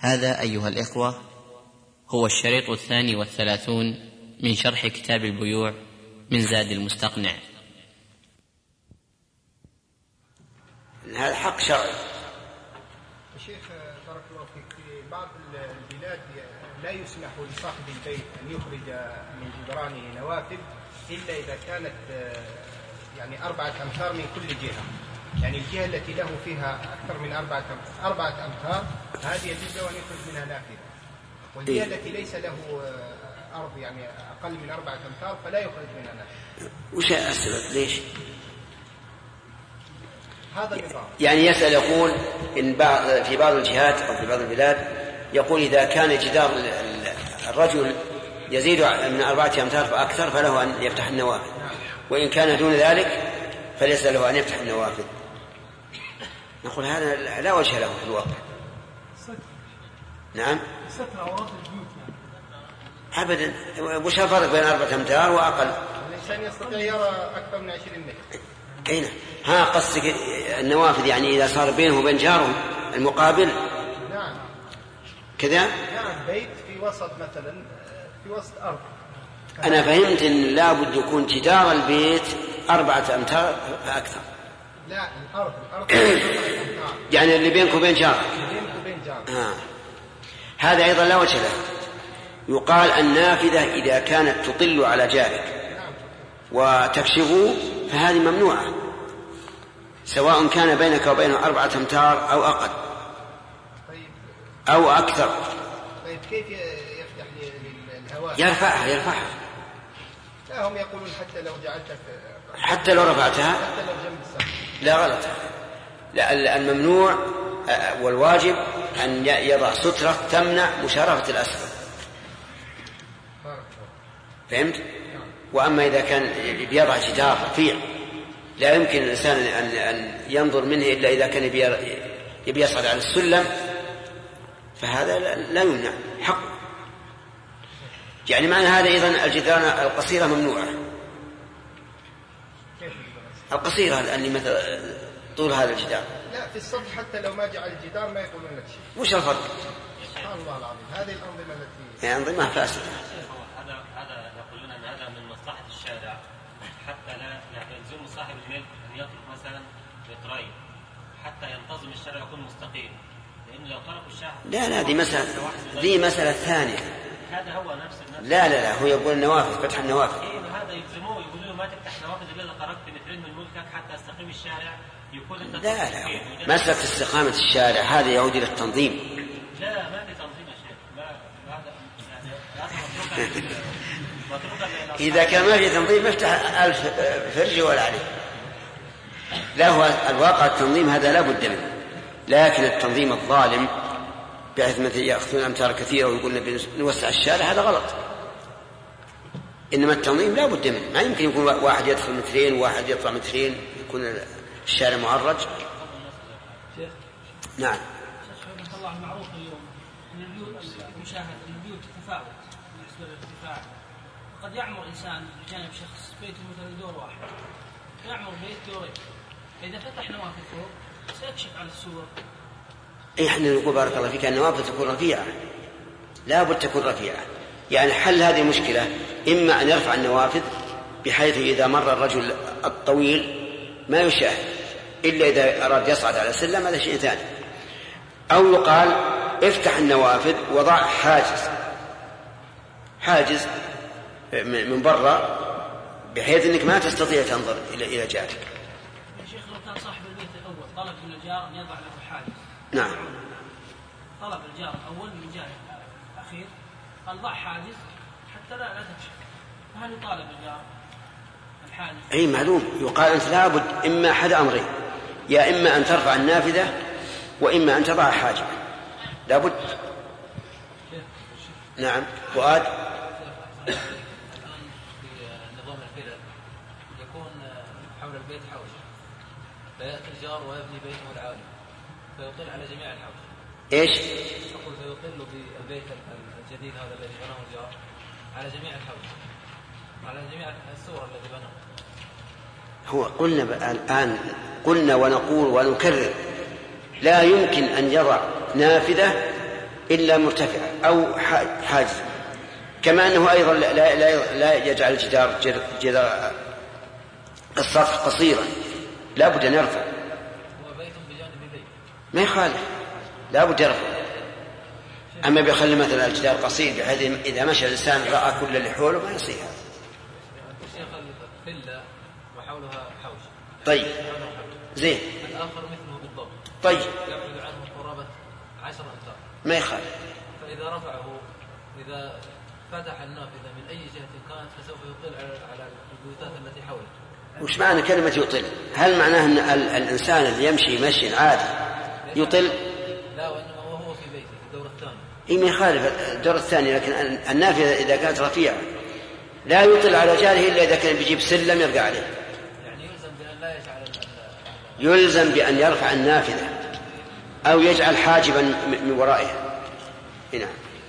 هذا أيها الإخوة هو الشريط 32 من شرح كتاب البيوع من زاد المستقنع. هذا حق شرعي. الشيخ بارك الله فيك، في بعض البلاد لا يسمح لصاحب البيت أن يخرج من جدرانه نوافذ إلا إذا كانت يعني 4 أمتار من كل جهة، يعني الجهة التي له فيها أكثر من 4 أمتار هذه يجوز له أن يخرج منها نافذة، والجهة التي ليس له أرض يعني أقل من 4 أمتار فلا يخرج منها نافذة. وش السبب؟ ليش؟ هذا النظام. يعني يسأل يقول إن في بعض الجهات أو في بعض البلاد يقول إذا كان جدار الرجل يزيد من 4 أمتار فأكثر فله أن يفتح النوافذ، وإن كان دون ذلك فليس له أن يفتح النوافذ. نقول هذا لا وجه له في الواقع. نعم ستر عورات البيوت أبدا. وش الفرق بين 4 أمتار وأقل؟ الإنسان يستطيع يرى أكثر من 20 متر. أين؟ ها قصدك النوافذ يعني إذا صار بينه وبين جاره المقابل؟ نعم كذا؟ نعم، بيت في وسط مثلا في وسط أرض. أنا فهمت أن لا بد يكون جدار البيت 4 أمتار فأكثر. لا، الأرض يعني اللي بينك وبين جارك. هذا أيضا لا وجه له. يقال النافذة إذا كانت تطل على جارك وتكشفه فهذه ممنوعة، سواء كان بينك وبينه 4 أمتار أو أقل أو أكثر. طيب كيف يفتح للهواء؟ يرفعها. لا، هم يقولون حتى لو جعلتك حتى لو رفعتها حتى لو جنب السقف. لا، غلط. لا، الممنوع والواجب أن يضع سترة تمنع مشارفة الأسفل. فهمت؟ وأما إذا كان يضع جدار رفيع لا يمكن الإنسان أن ينظر منه إلا إذا كان يبي يصعد على السلم فهذا لا يمنع حق. يعني معنى هذا أيضا الجدران القصيرة ممنوعة. القصيرة اللي مثل طول هذا الجدار. لا، في السطح حتى لو ما جعل الجدار ما يقولون لك شيء. وش الفرق؟ سبحان الله العظيم، هذه الأنظمة التي هي أنظمة فاسدة. هذا يقولون أن هذا من مصلحة الشارع حتى لا يلزم صاحب الملك أن يترك مثلا مترين حتى ينتظم الشارع يكون مستقيم، لأن لو تركوا الشارع لا دي مسألة ثانية. هذا هو نفس لا هو يقول النوافذ، فتح النوافذ. هذا يلزموه، يقولوا له ما تفتح نوافذ إلا إذا خرجت مترين من ملكك حتى يستقيم الشارع يكون أنت. لا مسألة استقامة الشارع هذا يعود إلى التنظيم. لا، ما في تنظيم يا شيخ. إذا كان ما في تنظيم افتح 1000 فرج ولا عليه. لا، هو الواقع التنظيم هذا لا بد منه، لكن التنظيم الظالم بحيث مثل يأخذون أمتار كثيرة ويقولون نوسع الشارع هذا غلط. إنما التنظيم لا بد منه، ما يمكن يكون واحد يدخل 2 وواحد يطلع 2 يكون الشارع معرج. نعم. شيخ الله المعروف اليوم أن البيوت المشاهدة البيوت تتفاوت بالنسبة للارتفاع. قد يعمر إنسان بجانب شخص بيته مثلا دور واحد، يعمر بيت دورين، إذا فتح نوافذ فوق سيكشف على السور. احنا نقول بارك الله فيك النوافذ تكون رفيعة، لا بد تكون رفيعة. يعني حل هذه المشكلة إما أن يرفع النوافذ بحيث إذا مر الرجل الطويل ما يشاهد إلا إذا أراد يصعد على السلم، هذا شيء ثاني. أو يقال افتح النوافذ وضع حاجز من برا بحيث أنك ما تستطيع تنظر إلى جارك. يا شيخ لو كان صاحب البيت الأول طلب من الجار أن يضع له حاجز. نعم. طلب الجار الأول من جار الأخير قال ضع حاجز حتى لا تكشف، فهل يطالب الجار الحاجز؟ أي معلوم. يقال أنت لابد إما أحد أمرين، يا إما أن ترفع النافذة وإما أن تضع حاجز، لابد. نعم. فؤاد. في نظام الفلل يكون حول البيت حوش، فيأتي الجار ويبني بيته العالي فيطل على جميع الحوش. إيش؟ أقول فيطل بالبيت الجديد هذا الذي بناه الجار على جميع الحوش، على جميع السور الذي بناه. هو قلنا ونقول ونكرر لا يمكن أن يضع نافذة إلا مرتفعة أو حاجز، كما أنه أيضا لا يجعل الجدار جدار السطح قصيرا، لا بد أن يرفع. ما يخالف، لا بد يرفع. أما بيخلي مثلا الجدار قصير بحيث إذا مشى الإنسان رأى كل اللي حوله ما يصير هذا. فيلا وحولها حوش. طيب زين. الآخر مثله بالضبط. طيب يبعد عنه قرابة 10 أمتار. ما يخالف. فإذا رفعه، إذا فتح النافذة من أي جهة كانت فسوف يطل على البيوتات التي حوله. وش معنى كلمة يطل؟ هل معناه أن الإنسان اللي يمشي مشي عادي يطل؟ لا، وإنما وهو في بيته في الدور الثاني. إيه ما يخالف الدور الثاني، لكن النافذة إذا كانت رفيعة لا يطل على جاره إلا إذا كان بيجيب سلم يرجع عليه. يعني يلزم بأن لا يجعل يلزم بأن يرفع النافذة أو يجعل حاجبا من ورائها. هنا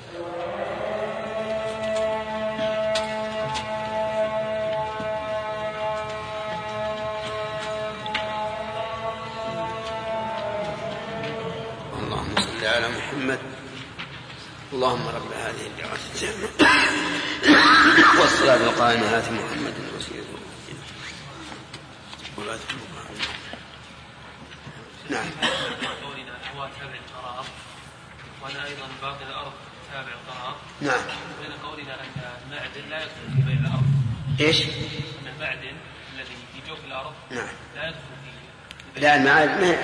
اللهم صل على محمد. اللهم رب هذه الدعوة التامة والصلاة القائمة آت محمد الوسيلة ولا تحبها. نعم. قولنا هو تابع القرار، وأنا أيضا باقي الأرض تابع القرار. نعم. بين قولنا أن المعدن لا يدخل في بيع الأرض. إيش؟ أن المعدن الذي يجوف الأرض نعم. لا يدخل في لا، المعادن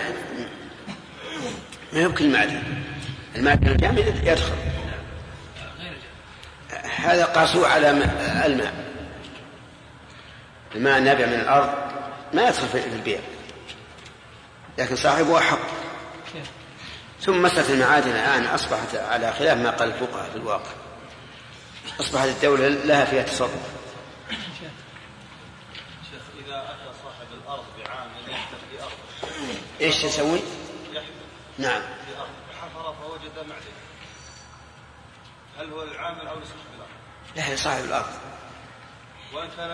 ما يمكن المعدن الجامد يدخل. هذا قاسوا على الماء النابع من الأرض ما يدخل في البيع، لكن صاحبه أحق. ثم مسألة المعادن الآن أصبحت على خلاف ما قال الفقهاء في الواقع، أصبحت الدولة لها فيها تصرف. شيخ، إذا أتى صاحب الأرض بعامل يحدث في أرض إيش يسوي؟ نعم. في أرض حفر فوجد معدن، هل هو العامل أو صاحب الأرض؟ لا، صاحب الأرض. وإن كان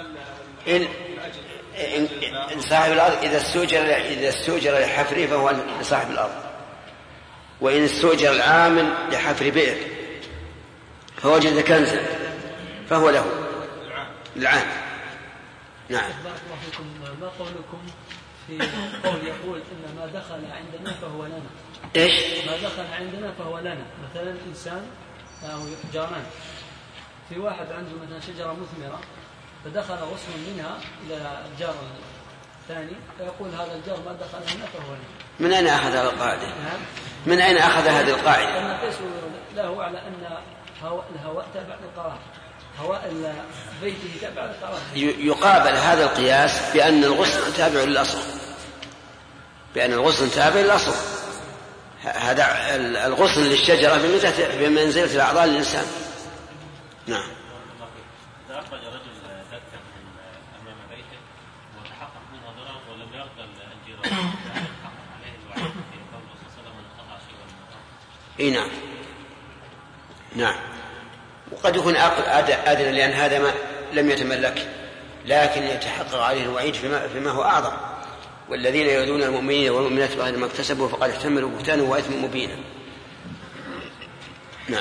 إن صاحب الأرض إذا استؤجر لحفره فهو لصاحب الأرض، وإن استؤجر العامل لحفر بئر فوجد كنزا فهو له العامل. نعم. بارك الله فيكم. ما قولكم في قول يقول إن ما دخل عندنا فهو لنا؟ إيش؟ ما دخل عندنا فهو لنا. مثلا إنسان أو جاران، في واحد عنده مثلا شجرة مثمرة فدخل غصن منها إلى الجار الثاني فيقول هذا الجار ما دخل هنا فهو لنا. من أين أخذ هذه القاعدة؟ من أين أخذ هذه القاعدة؟ أن قيسوا له على أن الهواء تابع للقرار، هواء بيته تابع للقرار. يقابل هذا القياس بأن الغصن تابع للأصل، بأن الغصن تابع للأصل. هذا الغصن للشجرة بمنزلة الأعضاء للإنسان. نعم. إذا أخرج رجل دكة أمام بيته وتحقق منها ضرر ولم يرضى الجيران، يحقق عليه الوعيد في قول الرسول صلى الله عليه وسلم من قطع شيئا من الأرض. إيه نعم. نعم. وقد يكون أدنى لأن هذا ما لم يتملك، لكن يتحقق عليه الوعيد فيما هو أعظم. والذين يؤذون المؤمنين والمؤمنات بغير ما اكتسبوا فقد احتملوا بهتانا وإثما مبينا. نعم.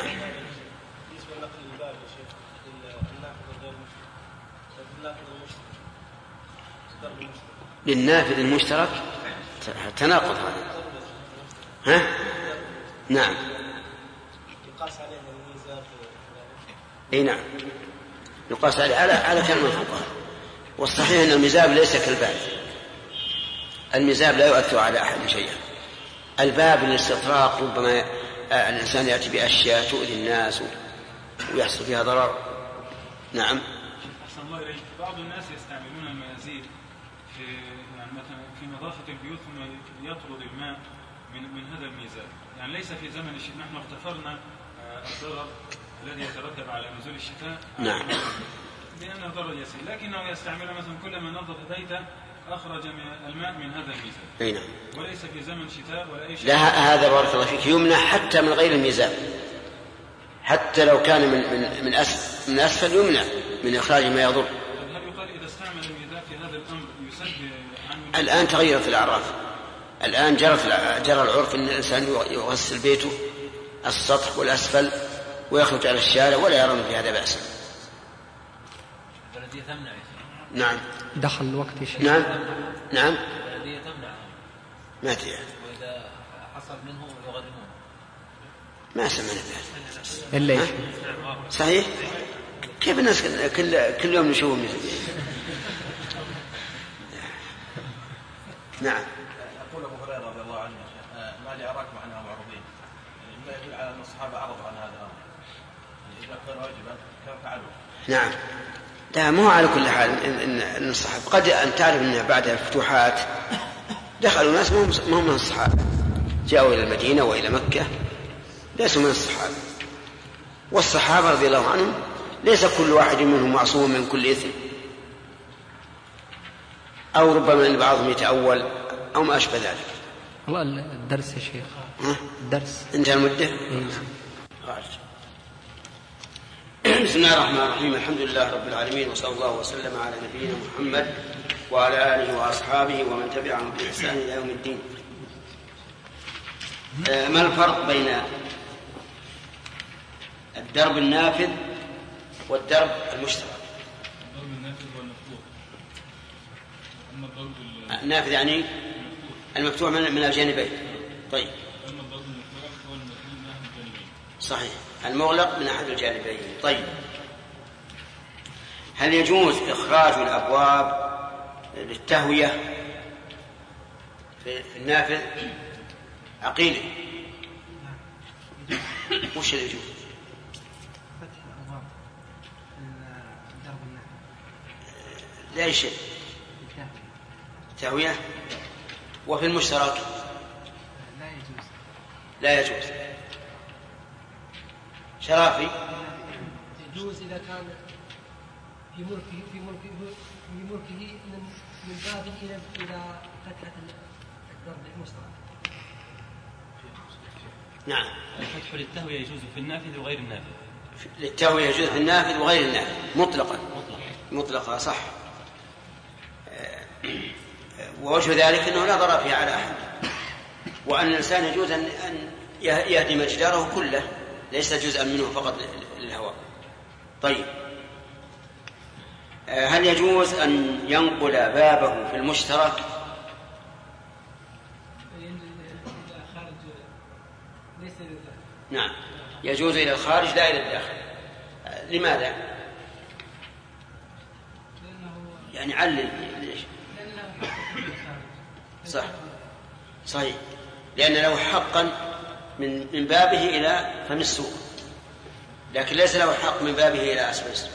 للنافذ المشترك تناقض هذا. ها؟ نعم. يقاس عليه الميزان. اي نعم، يقاس على كلام الفقهاء. والصحيح ان الميزاب ليس كالباب، الميزاب لا يؤثر على احد شيئا. الباب للاستطراق ربما الانسان ياتي باشياء تؤذي الناس ويحصل فيها ضرر. نعم. أحسن الله إليك. بعض الناس يستعملون المنازيل في يعني مثلا في نظافة البيوت ثم يطرد الماء من هذا الميزاب، يعني ليس في زمن الشتاء. نحن اغتفرنا الضرر الذي يترتب على نزول الشتاء. نعم. لأنه ضرر يسير، لكنه يستعمل مثلا كلما نظف بيته أخرج الماء من هذا الميزاب. أي نعم. وليس في زمن شتاء ولا أي شيء. لا، هذا بارك الله فيك يمنع حتى من غير الميزاب، حتى لو كان من أسفل يمنع من إخراج ما يضر. هل يقال إذا استعمل الميزاب في هذا الأمر يسد عنه؟ الآن تغيرت الأعراف، الآن جرى العرف أن الإنسان يغسل بيته السطح والأسفل ويخرج على الشارع ولا يرون في هذا بأسا. البلدية تمنع. نعم. دخل الوقت يا شيخ. نعم. البلدية تمنع. ما تدري. وإذا حصل منه يغرمون. ما سمعنا بهذا. إلا إيش؟ صحيح. كيف الناس كل يوم نشوفهم. نعم. يقول أبو هريرة رضي الله عنه ما لي أراكم عنها معرضين، ما يدل على أن الصحابة عرضوا عن هذا الأمر، إذا كان واجبا كان فعلوا. نعم. لا مو على كل حال إن الصحابة قد أن تعرف أن بعد الفتوحات دخلوا ناس ما هم من الصحابة، جاءوا إلى المدينة وإلى مكة ليسوا من الصحابة، والصحابة رضي الله عنهم ليس كل واحد منهم معصوم من كل إثم، أو ربما أن بعضهم يتأول أو ما أشبه ذلك. والله الدرس يا شيخ. الدرس انتهى المدة. بسم الله الرحمن الرحيم. الحمد لله رب العالمين، وصلى الله وسلم على نبينا محمد وعلى آله وأصحابه ومن تبعهم بإحسان إلى يوم الدين. ما الفرق بين الدرب النافذ والدرب المشترك؟ الضرب النافذ والمفتوح. أما الضرب النافذ يعني المفتوح من الجانبين. طيب. أما الضرب المفتوح هو المفتوح من أحد الجانبين. صحيح، المغلق من أحد الجانبين. طيب. هل يجوز إخراج الأبواب للتهوية في النافذ؟ عقيل وش اللي يجوز؟ فتح الأبواب الدرب النافذ. لا شيء. تهوية. وفي المشترك لا يجوز. شرافي يجوز إذا كان في ملكه من باب إلى فتحة الدرب المشترك. نعم. الفتح للتهوية يجوز في النافذ وغير النافذ. للتهوية يجوز في النافذ وغير النافذ مطلقا صح. ووجه ذلك أنه لا ضرر فيه على أحد، وأن الإنسان يجوز أن يهدم جداره كله ليس جزءا منه فقط للهواء. طيب. هل يجوز أن ينقل بابه في المشترك؟ نعم، يجوز إلى الخارج لا إلى الداخل. لماذا؟ يعني علل ليش؟ صحيح، لأن له حقا من بابه إلى فم السوق، لكن ليس له حق من بابه إلى أسفل السوق.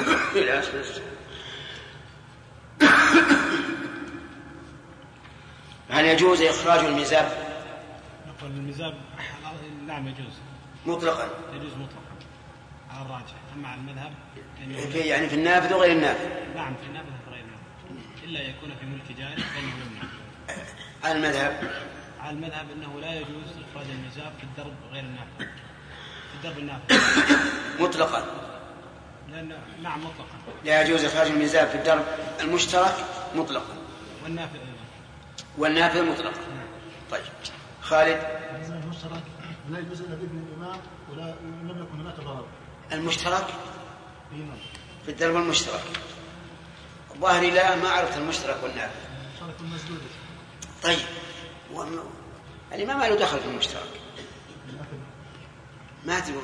هل يجوز إخراج الميزاب؟ نقول الميزاب نعم يجوز مطلقا. يجوز مطلقا على الراجح. أما على المذهب يعني في النافذ وغير النافذ. نعم في النافذ وغير النافذ إلا يكون في ملك جاري فإنه يمنع. على المذهب أنه لا يجوز إخراج الميزاب في الدرب غير النافذ، في الدرب النافذ مطلقا. نعم مطلقا. لا يجوز إخراج الميزاب في الدرب المشترك مطلقا. والنافذ مطلقا. طيب. خالد. المشترك لا يجوز إلا بإذن الإمام ولا لم يكن هناك ضرر. المشترك في الدرب المشترك. ظاهري لا ما عرفت المشترك والنافذ. المشترك المسدود. طيب. الإمام له دخل في المشترك. ما تقول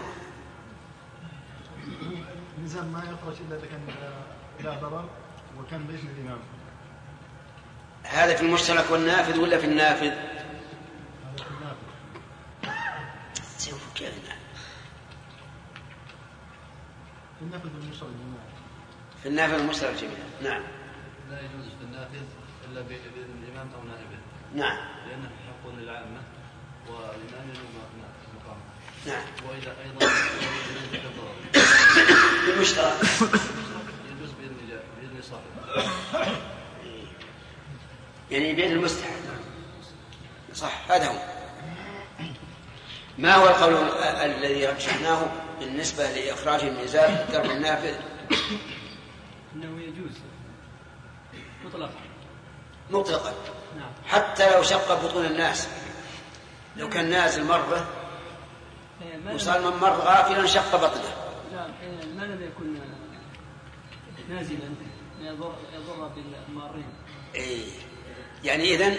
الميزان ما يخرج إلا إذا كان لا ضرر وكان بإذن الإمام. هذا في المشترك والنافذ ولا في النافذ؟ هذا في النافذ. كيف في النافذ والمشترك جميعا. في النافذ والمشترك جميعا. نعم. لا يجوز في النافذ إلا بإذن الإمام أو نائبه. نعم. لأنه حق للعامة والإمام له مقام. نعم. وإذا أيضا في المشترك يجوز بإذن صاحبه. يعني بين المستحق. صح، هذا هو. ما هو القول الذي رجحناه بالنسبة لإخراج الميزاب في الدرب النافذ؟ إنه يجوز مطلقا. نعم. حتى لو شق بطون الناس، لو كان نازل مرة وصار من مر غافلا شق بطنه. لا ما لم يكن نازلا يضر بالمارين. إيه يعني إذن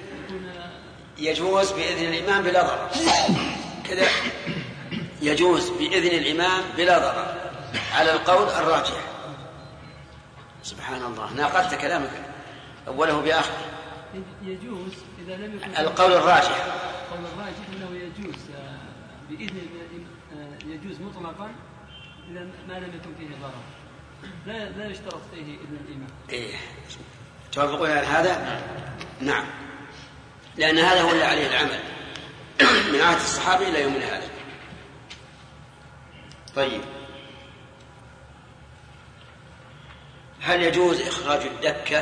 يجوز بإذن الإمام بلا ضرر كذا، يجوز بإذن الإمام بلا ضرر على القول الراجح. سبحان الله، ناقضت كلامك أوله بآخر. يجوز إذا لم يكن القول الراجح. القول الراجح أنه يجوز بإذن يجوز مطلقا إذا ما لم يكن فيه ضرر، لا يشترط فيه إذن الإمام. إيه توافقون على هذا؟ نعم، لأن هذا هو اللي عليه العمل من عهد الصحابة إلى يومنا هذا. طيب، هل يجوز إخراج الدكة؟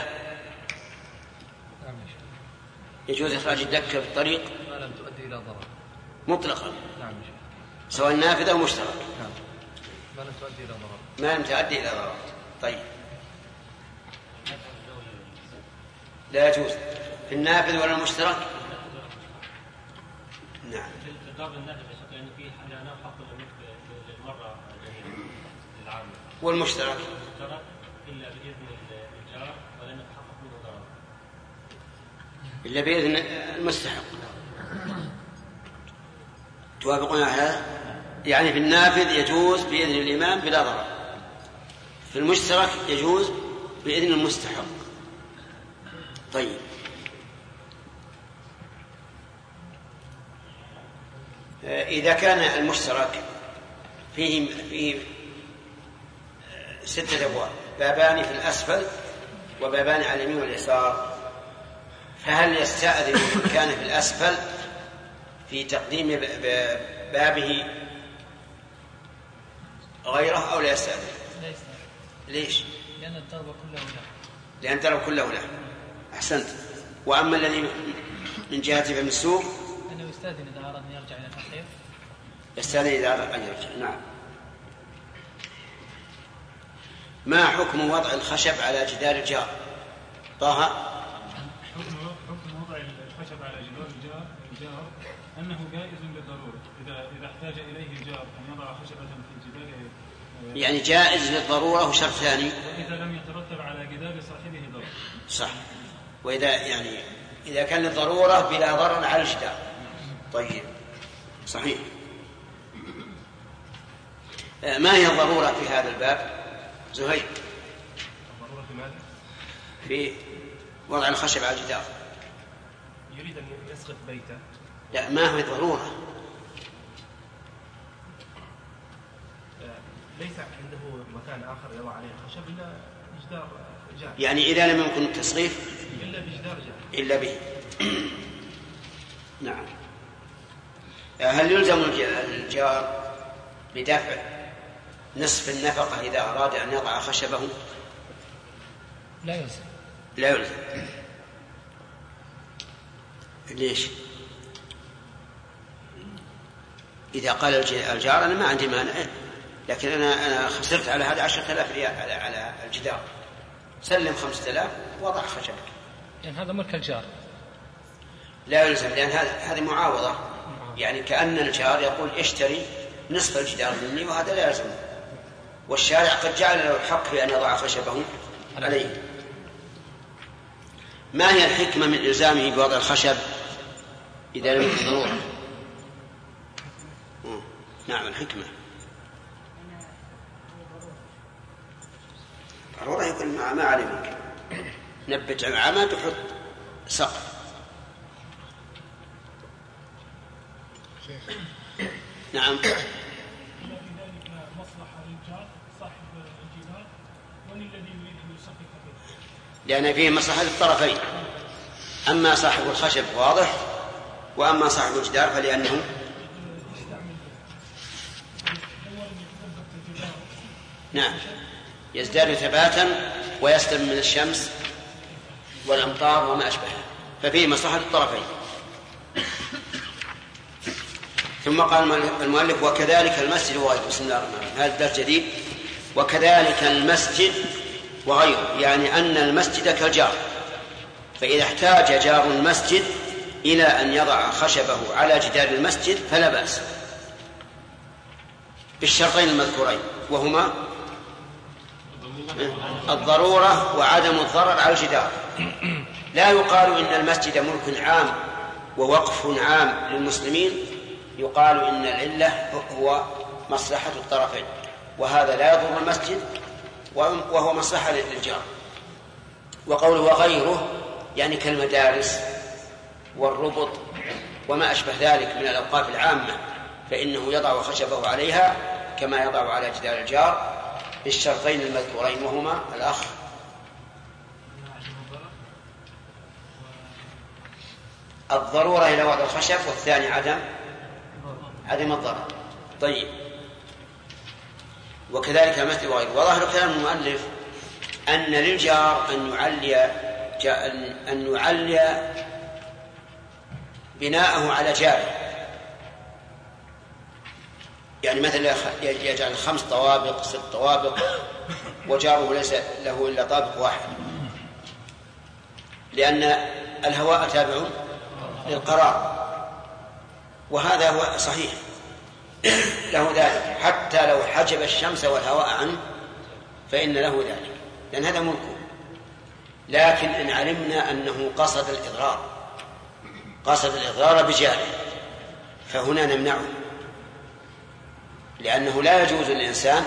يجوز إخراج الدكة في الطريق ما لم تؤدي إلى ضرر مطلقا. نعم. سواء نافذة أو مشترك. نعم. ما لم تؤدي إلى ضرر. ما لم تؤدي إلى ضرر. طيب، لا يجوز في النافذ ولا المشترك. نعم. ضرب النافذ بشكل أنه فيه حلانة حق للمرة العامة. والمشترك إلا بإذن الجار ولن يتحقق منه ضرر. إلا بإذن المستحق. توافقون على هذا؟ يعني في النافذ يجوز بإذن الإمام بلا ضرر، في المشترك يجوز بإذن المستحق. طيب، إذا كان المشترك فيه 6 أبواب، بابان في الأسفل وبابان على اليمين واليسار، فهل يستأذن من كان في الأسفل في تقديم بابه غيره أو لا يستأذن؟ لا يستأذن. ليش؟ لأن الضرب كله له. لأن الضرب كله له. أحسنت. وأما الذي من جهة فم السوق أنه يستأذن إذا أراد أن يرجع إلى الأخير. يستأذن إذا أراد أن يرجع. نعم. ما حكم وضع الخشب على جدار الجار؟ طه. حكم وضع الخشب على جدار الجار أنه جائز للضرورة إذا احتاج إليه الجار أن يضع خشبة في جداره، يعني جائز للضرورة وشرط ثاني وإذا لم يترتب على جدار صاحبه ضرر. صح. إذا كان للضرورة بلا ضرر على الجدار. طيب، صحيح. ما هي الضرورة في هذا الباب؟ زهير. الضرورة في ماذا؟ في وضع الخشب على الجدار. يريد أن يسقط بيته. لا، ما هي ضرورة. ليس عنده مكان آخر يضع عليه الخشب إلا جدار جار. يعني إذا لم يكن التصريف إلا بجدار جار. إلا به. نعم. هل يلزم الجار بدفع نصف النفقة إذا أراد أن يضع خشبه؟ لا يلزم. لا يلزم. ليش؟ إذا قال الجار أنا ما عندي مانع، لكن أنا خسرت على هذا 10,000 ريال على الجدار، سلم 5,000 وضع خشبك. يعني هذا ملك الجار. لا يلزم، لأن هذه معاوضة، يعني كأن الجار يقول اشتري نصف الجدار مني، وهذا لا يلزم، والشارع قد جعل له الحق في أن يضع خشبه عليه. ما هي الحكمة من إلزامه بوضع الخشب إذا لم يكن ضرورة؟ نعم، الحكمة ضرورة يكون ما علمك، نبت عمد وحط سقف. نعم. لأن فيه مصلحة للطرفين، أما صاحب الخشب واضح، وأما صاحب الجدار فلأنه نعم يزداد ثباتا ويسلم من الشمس والأمطار وما أشبهها، ففيه مصلحة للطرفين. ثم قال المؤلف وكذلك المسجد وغيره. بسم الله الرحمن الرحيم. هذا الدرس جديد. وكذلك المسجد وغيره، يعني أن المسجد كالجار، فإذا احتاج جار المسجد إلى أن يضع خشبه على جدار المسجد فلا بأس، بالشرطين المذكورين، وهما الضرورة وعدم الضرر على الجدار. لا يقال إن المسجد ملك عام ووقف عام للمسلمين، يقال إن العلة هو مصلحة الطرفين، وهذا لا يضر المسجد وهو مصلحة للجار. وقوله وغيره يعني كالمدارس والربط وما أشبه ذلك من الأوقاف العامة، فإنه يضع خشبه عليها كما يضع على جدار الجار بالشرطين المذكورين، وهما الأخ الضرورة إلى وضع الخشب، والثاني عدم الضرر. طيب، وكذلك المثل وغيره. وظاهر كلام المؤلف أن للجار أن يعلي بناءه على جاره، يعني مثلا يجعل 5 طوابق 6 طوابق وجاره ليس له إلا طابق واحد، لأن الهواء تابع للقرار، وهذا هو صحيح له ذلك، حتى لو حجب الشمس والهواء عنه فإن له ذلك، لأن هذا ملكه. لكن إن علمنا أنه قصد الإضرار بجاره فهنا نمنعه، لأنه لا يجوز للإنسان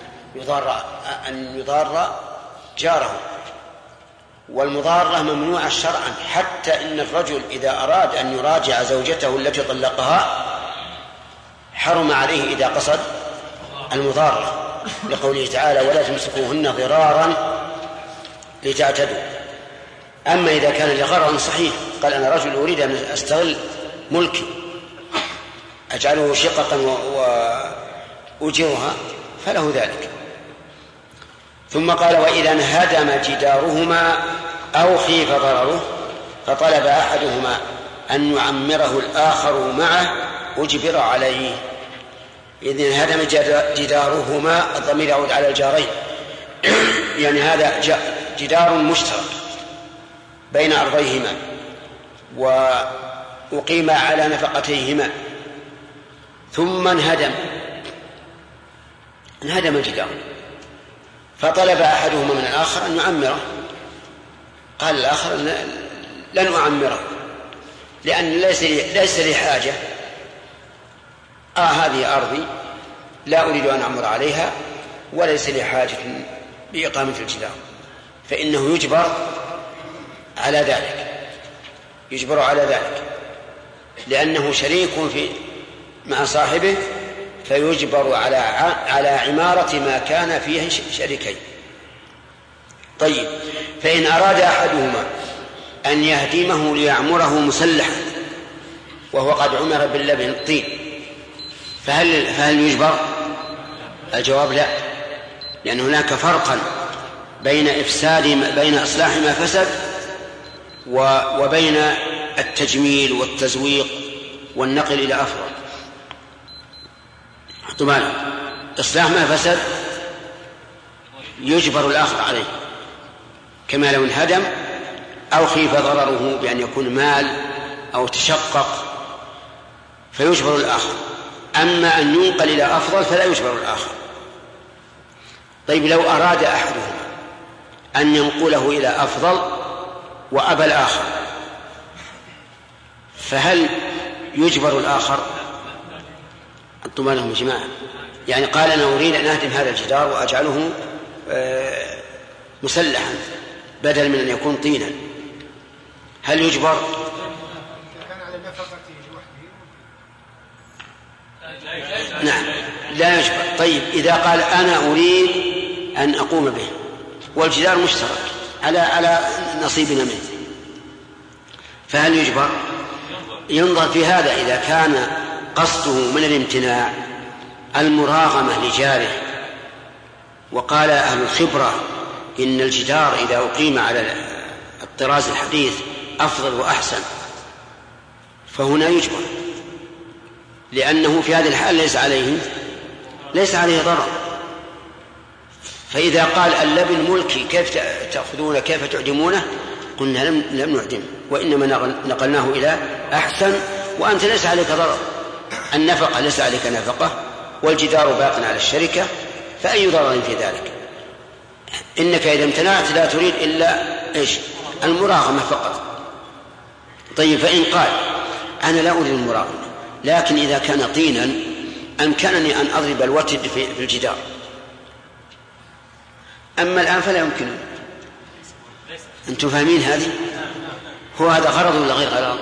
أن يضار جاره، والمضارة ممنوعة شرعا. حتى إن الرجل إذا أراد أن يراجع زوجته التي طلقها حرم عليه إذا قصد المضارة، لقوله تعالى ولا تمسكوهن ضرارا لتعتدوا. أما إذا كان لغرض صحيح، قال أنا رجل أريد أن أستغل ملكي أجعله شققا وأجرها، فله ذلك. ثم قال وإذا انهدم جدارهما أو خيف ضرره فطلب أحدهما أن يعمره الآخر معه أجبر عليه. إذن انهدم جدارهما، الضمير يعود على الجارين، يعني هذا جدار مشترك بين أرضيهما وأقيم على نفقتيهما، ثم انهدم الجدار، فطلب أحدهما من الآخر أن يعمره. قال الآخر لن أعمره لأن ليس لي حاجة، هذه أرضي لا أريد أن أعمر عليها وليس لي حاجة بإقامة الجدار، فإنه يجبر على ذلك لأنه شريك مع صاحبه، فيجبر على عمارة ما كان فيه شريكين. طيب، فإن أراد أحدهما أن يهدمه ليعمره مسلحا وهو قد عمر باللبن الطين، فهل يجبر؟ الجواب لا، لأن هناك فرقا بين إصلاح ما فسد وبين التجميل والتزويق والنقل إلى أفضل. طبعا إصلاح ما فسد يجبر الآخر عليه، كما لو انهدم أو خيف ضرره بأن يكون مال أو تشقق فيجبر الآخر. أما أن ينقل إلى أفضل فلا يجبر الآخر. طيب، لو أراد أحدهم أن ينقله إلى أفضل وأبى الآخر فهل يجبر الآخر؟ أنتم لهم جماعة، يعني قال أنا أريد أن أهدم هذا الجدار وأجعله مسلحا بدل من أن يكون طينا، هل يجبر؟ نعم، لا يجبر. طيب، إذا قال أنا أريد أن أقوم به والجدار مشترك على نصيبنا منه، فهل يجبر؟ ينظر في هذا. إذا كان قصده من الامتناع المراغمة لجاره، وقال أهل الخبرة إن الجدار إذا أقيم على الطراز الحديث أفضل وأحسن، فهنا يجبر، لأنه في هذه الحال ليس عليه ضرر. فإذا قال اللبن ملكي كيف تأخذونه كيف تعدمونه، قلنا لم نعدم، وإنما نقلناه إلى أحسن، وأنت ليس عليك ضرر، النفقة ليس عليك نفقة والجدار باق على الشركة، فأي ضرر في ذلك؟ إنك إذا امتنعت لا تريد إلا إيش؟ المراغمة فقط. طيب، فإن قال أنا لا أريد المراغمة، لكن إذا كان طينا أمكنني أن أضرب الوتد في الجدار، أما الآن فلا يمكن. أنتم فاهمين هذه؟ هو هذا غرض ولا غير غرض؟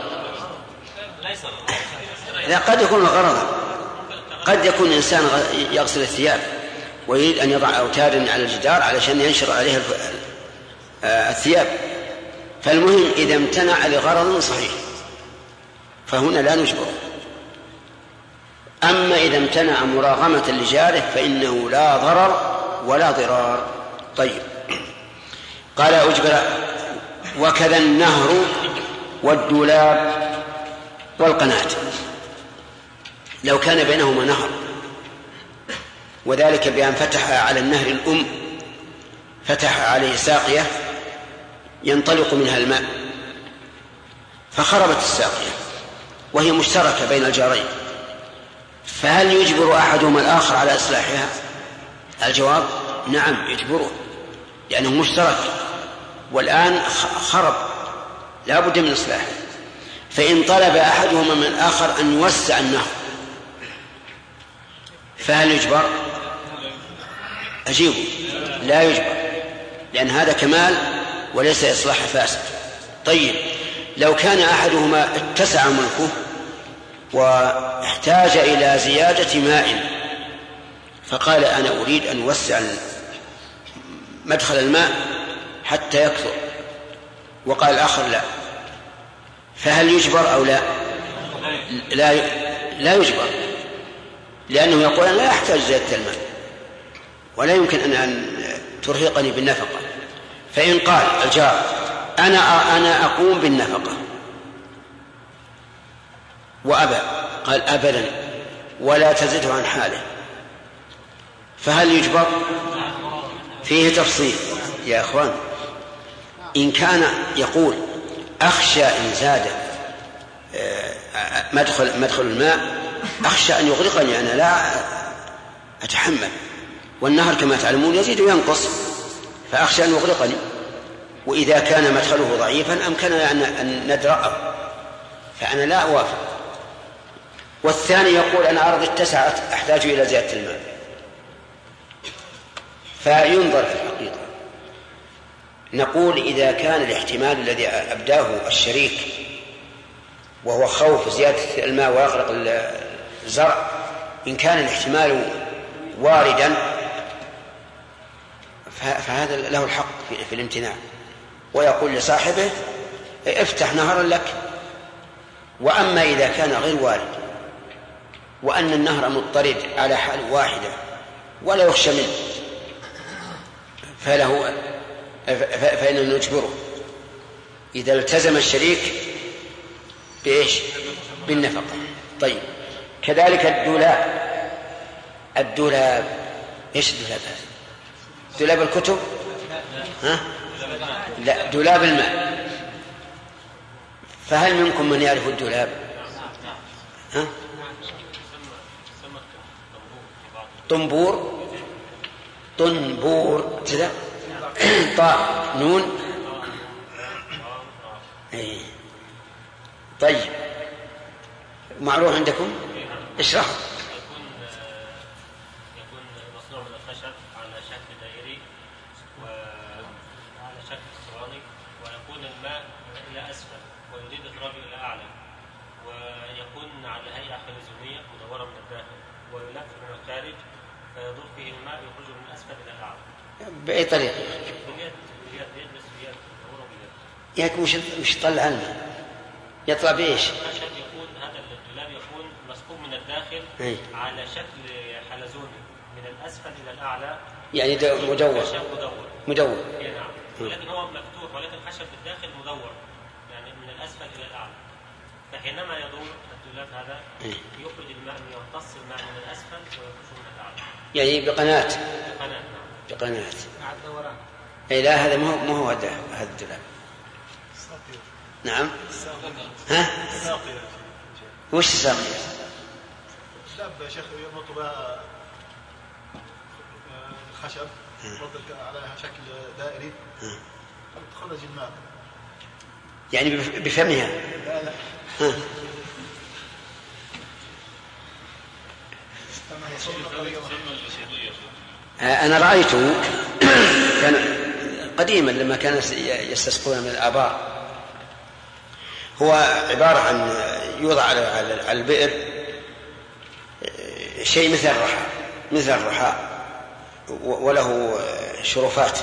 لا، قد يكون غرضا. قد يكون إنسان يغسل الثياب ويريد أن يضع أوتادا على الجدار علشان ينشر عليها الثياب، فالمهم إذا امتنع لغرض صحيح فهنا لا نجبره. أما إذا امتنع مراغمة لجاره فإنه لا ضرر ولا ضرار. طيب، قال أجبر. وكذا النهر والدولاب والقناة، لو كان بينهما نهر، وذلك بأن فتح على النهر الأم، فتح عليه ساقية ينطلق منها الماء، فخربت الساقية وهي مشتركة بين الجارين، فهل يجبر أحدهما الآخر على إصلاحها؟ الجواب نعم، يجبره، لأنه مشترك والآن خرب، لا بد من إصلاحه. فإن طلب أحدهما من الآخر أن يوسع النهر فهل يجبر؟ أجيبه لا يجبر، لأن هذا كمال وليس إصلاح فاسد. طيب، لو كان أحدهما اتسع ملكه واحتاج إلى زيادة ماء فقال أنا أريد أن أوسع مدخل الماء حتى يكثر، وقال الآخر لا، فهل يجبر أو لا؟ لا يجبر، لأنه يقول أنا لا أحتاج زيادة الماء ولا يمكن أن ترهقني بالنفقة. فإن قال الجار أنا أقوم بالنفقة وأبى، قال أبدا ولا تزده عن حاله، فهل يجبر؟ فيه تفصيل يا أخوان. إن كان يقول أخشى إن زاد مدخل الماء أخشى أن يغرقني، أنا لا أتحمل، والنهر كما تعلمون يزيد وينقص، فأخشى أن يغرقني، وإذا كان مدخله ضعيفا أمكننا أن ندرأه، فأنا لا أوافق. والثاني يقول أنا أرض اتسعت أحتاج إلى زيادة الماء، فينظر في الحقيقة. نقول إذا كان الاحتمال الذي أبداه الشريك وهو خوف زيادة الماء ويغرق الزرع، إن كان الاحتمال واردا فهذا له الحق في الامتناع، ويقول لصاحبه افتح نهرا لك. وأما إذا كان غير وارد وأن النهر مضطرد على حال واحدة ولا يخشى منه فإننا نجبره إذا التزم الشريك بإيش؟ بالنفقة. طيب، كذلك الدولاب إيش الدولاب؟ دولاب الكتب؟ ها؟ لا، دولاب الماء. فهل منكم من يعرف الدولاب؟ ها؟ طنبور كذا، طاء نون. طيب، معروف عندكم؟ اشرح. يكون مصنوع من الخشب على شكل دائري وعلى شكل اسطواني، ويكون الماء إلى أسفل ويريد إخراجه إلى أعلى، ويكون على هيئة حلزونية مدورة من الداخل ويلف من الخارج فيدور فيه الماء يخرج من أسفل إلى أعلى. بأي طريقة؟ بيد. مش يطلع الماء، يطلع بإيش؟ الخشب يكون هذا الدولاب يكون مسكوب من الداخل على شكل حلزوني من الأسفل إلى الأعلى، يعني مدور. نعم، ولكن هو مفتوح، ولكن الخشب بالداخل مدور، يعني من الأسفل إلى الأعلى. فحينما يدور الدولاب هذا يخرج الماء، يمتص الماء من الأسفل ويخرج من الأعلى، يعني بقناة. نعم. بقناة. مع الدوران. أي لا، هذا ما هو هذا الدولاب. نعم. ها؟ وش ساقية؟ الأسباب يا شيخ يربط بها الخشب على شكل دائري تخرج الماء يعني بفمها. لا لا. أنا رأيته كان قديما لما كان يستسقون من الآبار، هو عبارة عن يوضع على البئر شيء مثل الرحاء وله شرفات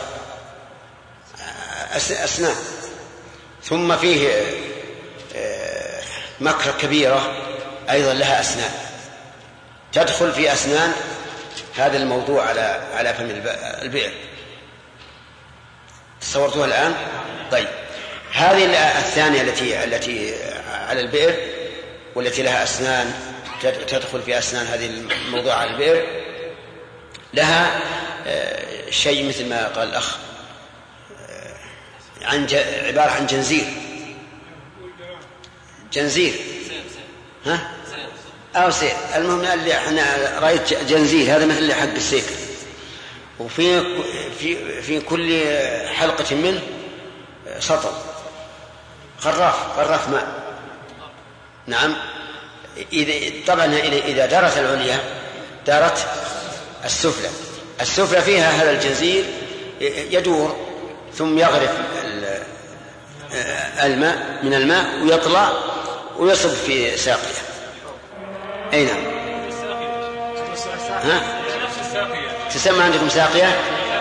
أسنان، ثم فيه مكرة كبيرة أيضا لها أسنان تدخل في أسنان هذا الموضوع على فم البئر. تصورتوها الآن؟ طيب، هذه الثانية التي على البئر والتي لها أسنان تدخل في أسنان هذه الموضوع على البئر لها شيء مثل ما قال الأخ عبارة عن جنزير ها؟ أو سير، المهم اللي احنا رأيت جنزير هذا مثل اللي حق السيف، وفي في كل حلقة منه سطل خراف ماء. نعم. طبعا إذا دارت العليا دارت السفلى فيها هذا الجنزير يدور ثم يغرف الماء من الماء ويطلع ويصب في ساقية. أي نعم. ها؟ تسمى عندكم ساقية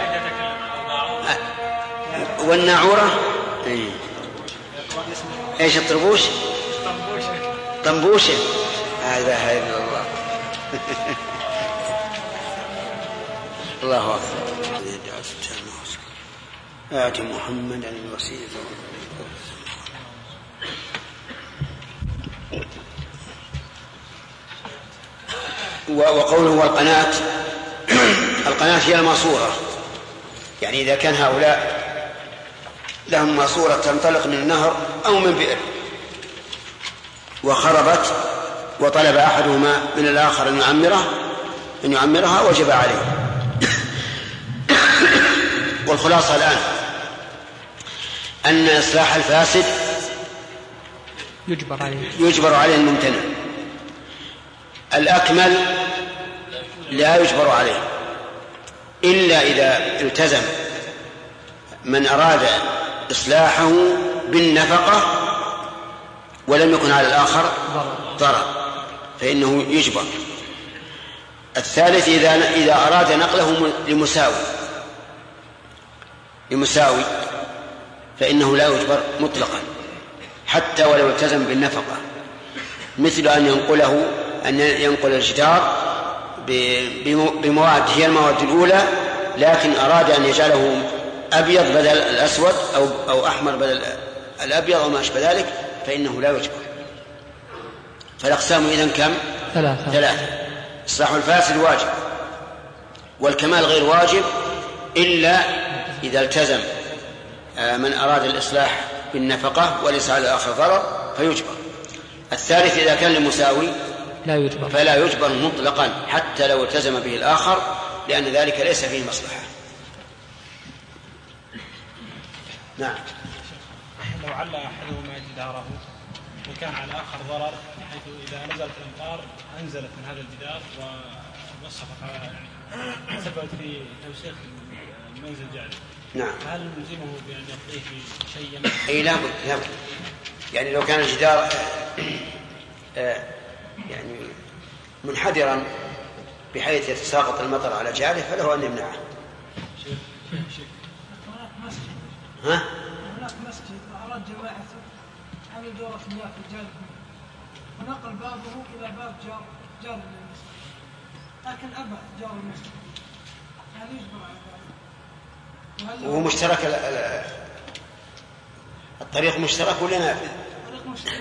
والناعورة ايش الطربوش؟ طنبوشة. هذا إلا الله. الله أكبر. آت محمد عن الوسيلة. وقوله والقناة القناة هي الماسورة، يعني إذا كان هؤلاء لهم ماسورة تنطلق من النهر أو من بئر وخربت وطلب أحدهما من الآخر أن يعمرها وجب عليه. والخلاصة الآن أن إصلاح الفاسد يجبر عليه الممتنع، الأكمل لا يجبر عليه إلا إذا التزم من أراد إصلاحه بالنفقة ولم يكن على الآخر ضرر فإنه يجبر. الثالث إذا أراد نقله لمساوي فإنه لا يجبر مطلقا حتى ولو التزم بالنفقة، مثل أن ينقل الجدار بمواد هي المواد الأولى لكن أراد أن يجعله أبيض بدل الأسود أو أحمر بدل الأبيض أو ما أشبه ذلك فإنه لا يجبر. فالأقسام إذن كم؟ ثلاثة. إصلاح الفاسد واجب، والكمال غير واجب إلا إذا التزم من أراد الإصلاح بالنفقة وليس على الآخر ضرر فيجبر. الثالث إذا كان لمساوي فلا يجبر مطلقا حتى لو التزم به الآخر لأن ذلك ليس فيه مصلحة. نعم. لو علّ أحدهما جداره وكان على آخر ضرر حيث إذا نزلت الأمطار أنزلت من هذا الجدار ووصفت يعني سببت في توسيخ المنزل جعله. نعم. هل نلزمه بأن يقضيه في شيء؟ أي لا بد. يعني لو كان الجدار يعني منحدرا بحيث يتساقط المطر على جعله فله أن يمنعه. ها؟ هناك مسجد أراد جماعة عمل دورة مياه في الجانب ونقل بابه إلى باب جار المسجد لكن أبى جار المسجد هل يجبر على ذلك؟ وهو مشترك الطريق مشترك ولا نافذ؟ طريق مشترك.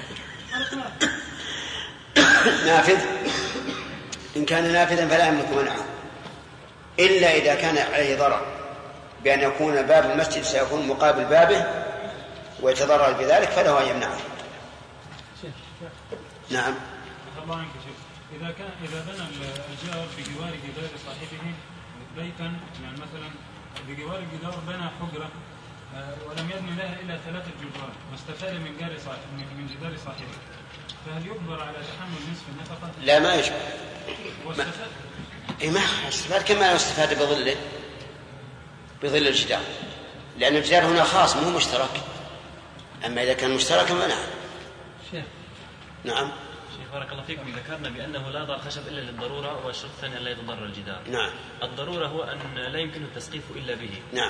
نافذ. إن كان نافذا فلا يملك منعه إلا إذا كان عليه ضرر بأن يكون باب المسجد سيكون مقابل بابه ويتضرر بذلك فله أن يمنعه. نعم. إذا بنى الجار بجوار جدار صاحبه بيتا، يعني مثلا بجوار الجدار بنى حجرة ولم يبني لها إلا 3 جدران واستفاد من جدار صاحبه، فهل يجبر على تحمل نصف النفقة؟ لا، ما يجبر. واستفاد؟ ما استفاد كما يستفاد بظل الجدار، لأن الجدار هنا خاص مو مشترك. أما إذا كان مشتركا فنعم. نعم. شيخ بارك الله فيكم، ذكرنا بأنه لا يضع الخشب إلا للضرورة، والشرط الثاني أن لا يتضرر الجدار. نعم. الضرورة هو أن لا يمكنه التسقيف إلا به. نعم.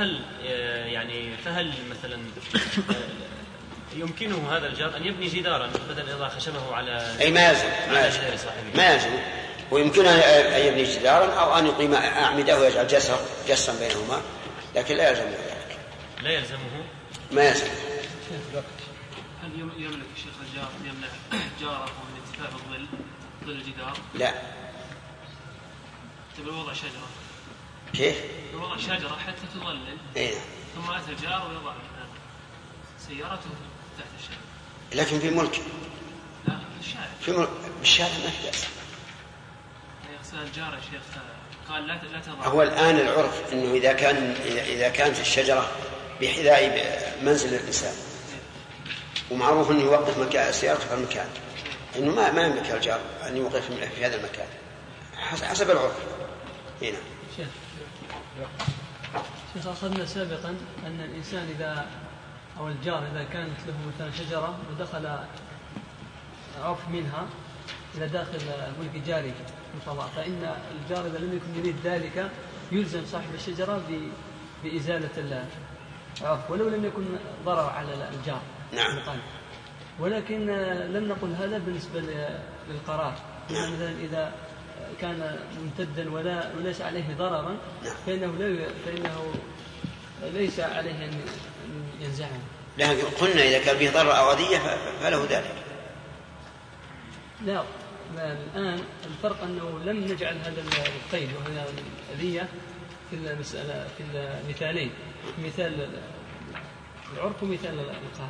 فهل مثلا يمكنه هذا الجار أن يبني جدارا بدل أن يضع خشبه على أي ما يلزم ويمكنه أن يبني جدارا أو أن يقيم أعمدة ويجعل جسرا بينهما، لكن لا يلزمه ذلك. لا يلزمه؟ ما يلزمه. هل يملك الشيخ الجار يمنع جاره من انتفاع ظل الجدار؟ لا. بوضع شجرة. كيف؟ بوضع شجرة حتى تظلل. إيه. ثم أتى الجار ويضع سيارته تحت الشجرة. لكن في ملك. لا، في الشارع. بالشارع ما في بأس. يغسل الجار يا شيخ قال لا تضع. هو الآن العرف إنه إذا كانت الشجرة بحذاء منزل الإنسان ومعروف أنه يوقف سيارته في المكان، إنه ما يملك الجار أن يوقف في هذا المكان حسب العرف. هنا شيخ أخذنا سابقا أن الإنسان أو الجار إذا كانت له مثلا شجرة ودخل عرف منها إلى داخل ملك جاره الفضاء، فإن الجار إذا لم يكن يريد ذلك يلزم صاحب الشجرة بإزالة العرف ولو لم يكن ضرر على الجار. نعم. ولكن لم نقل هذا بالنسبة للقرار. نعم. مثلا إذا كان ممتدا وليس عليه ضررا فإنه ليس عليه أن ينزعه. لكن قلنا إذا كان فيه ضرر أو أذية فله ذلك. لا، الآن الفرق أنه لم نجعل هذا القيد وهذا الأذية في المسألة في المثالين، مثال العرف ومثال القاع.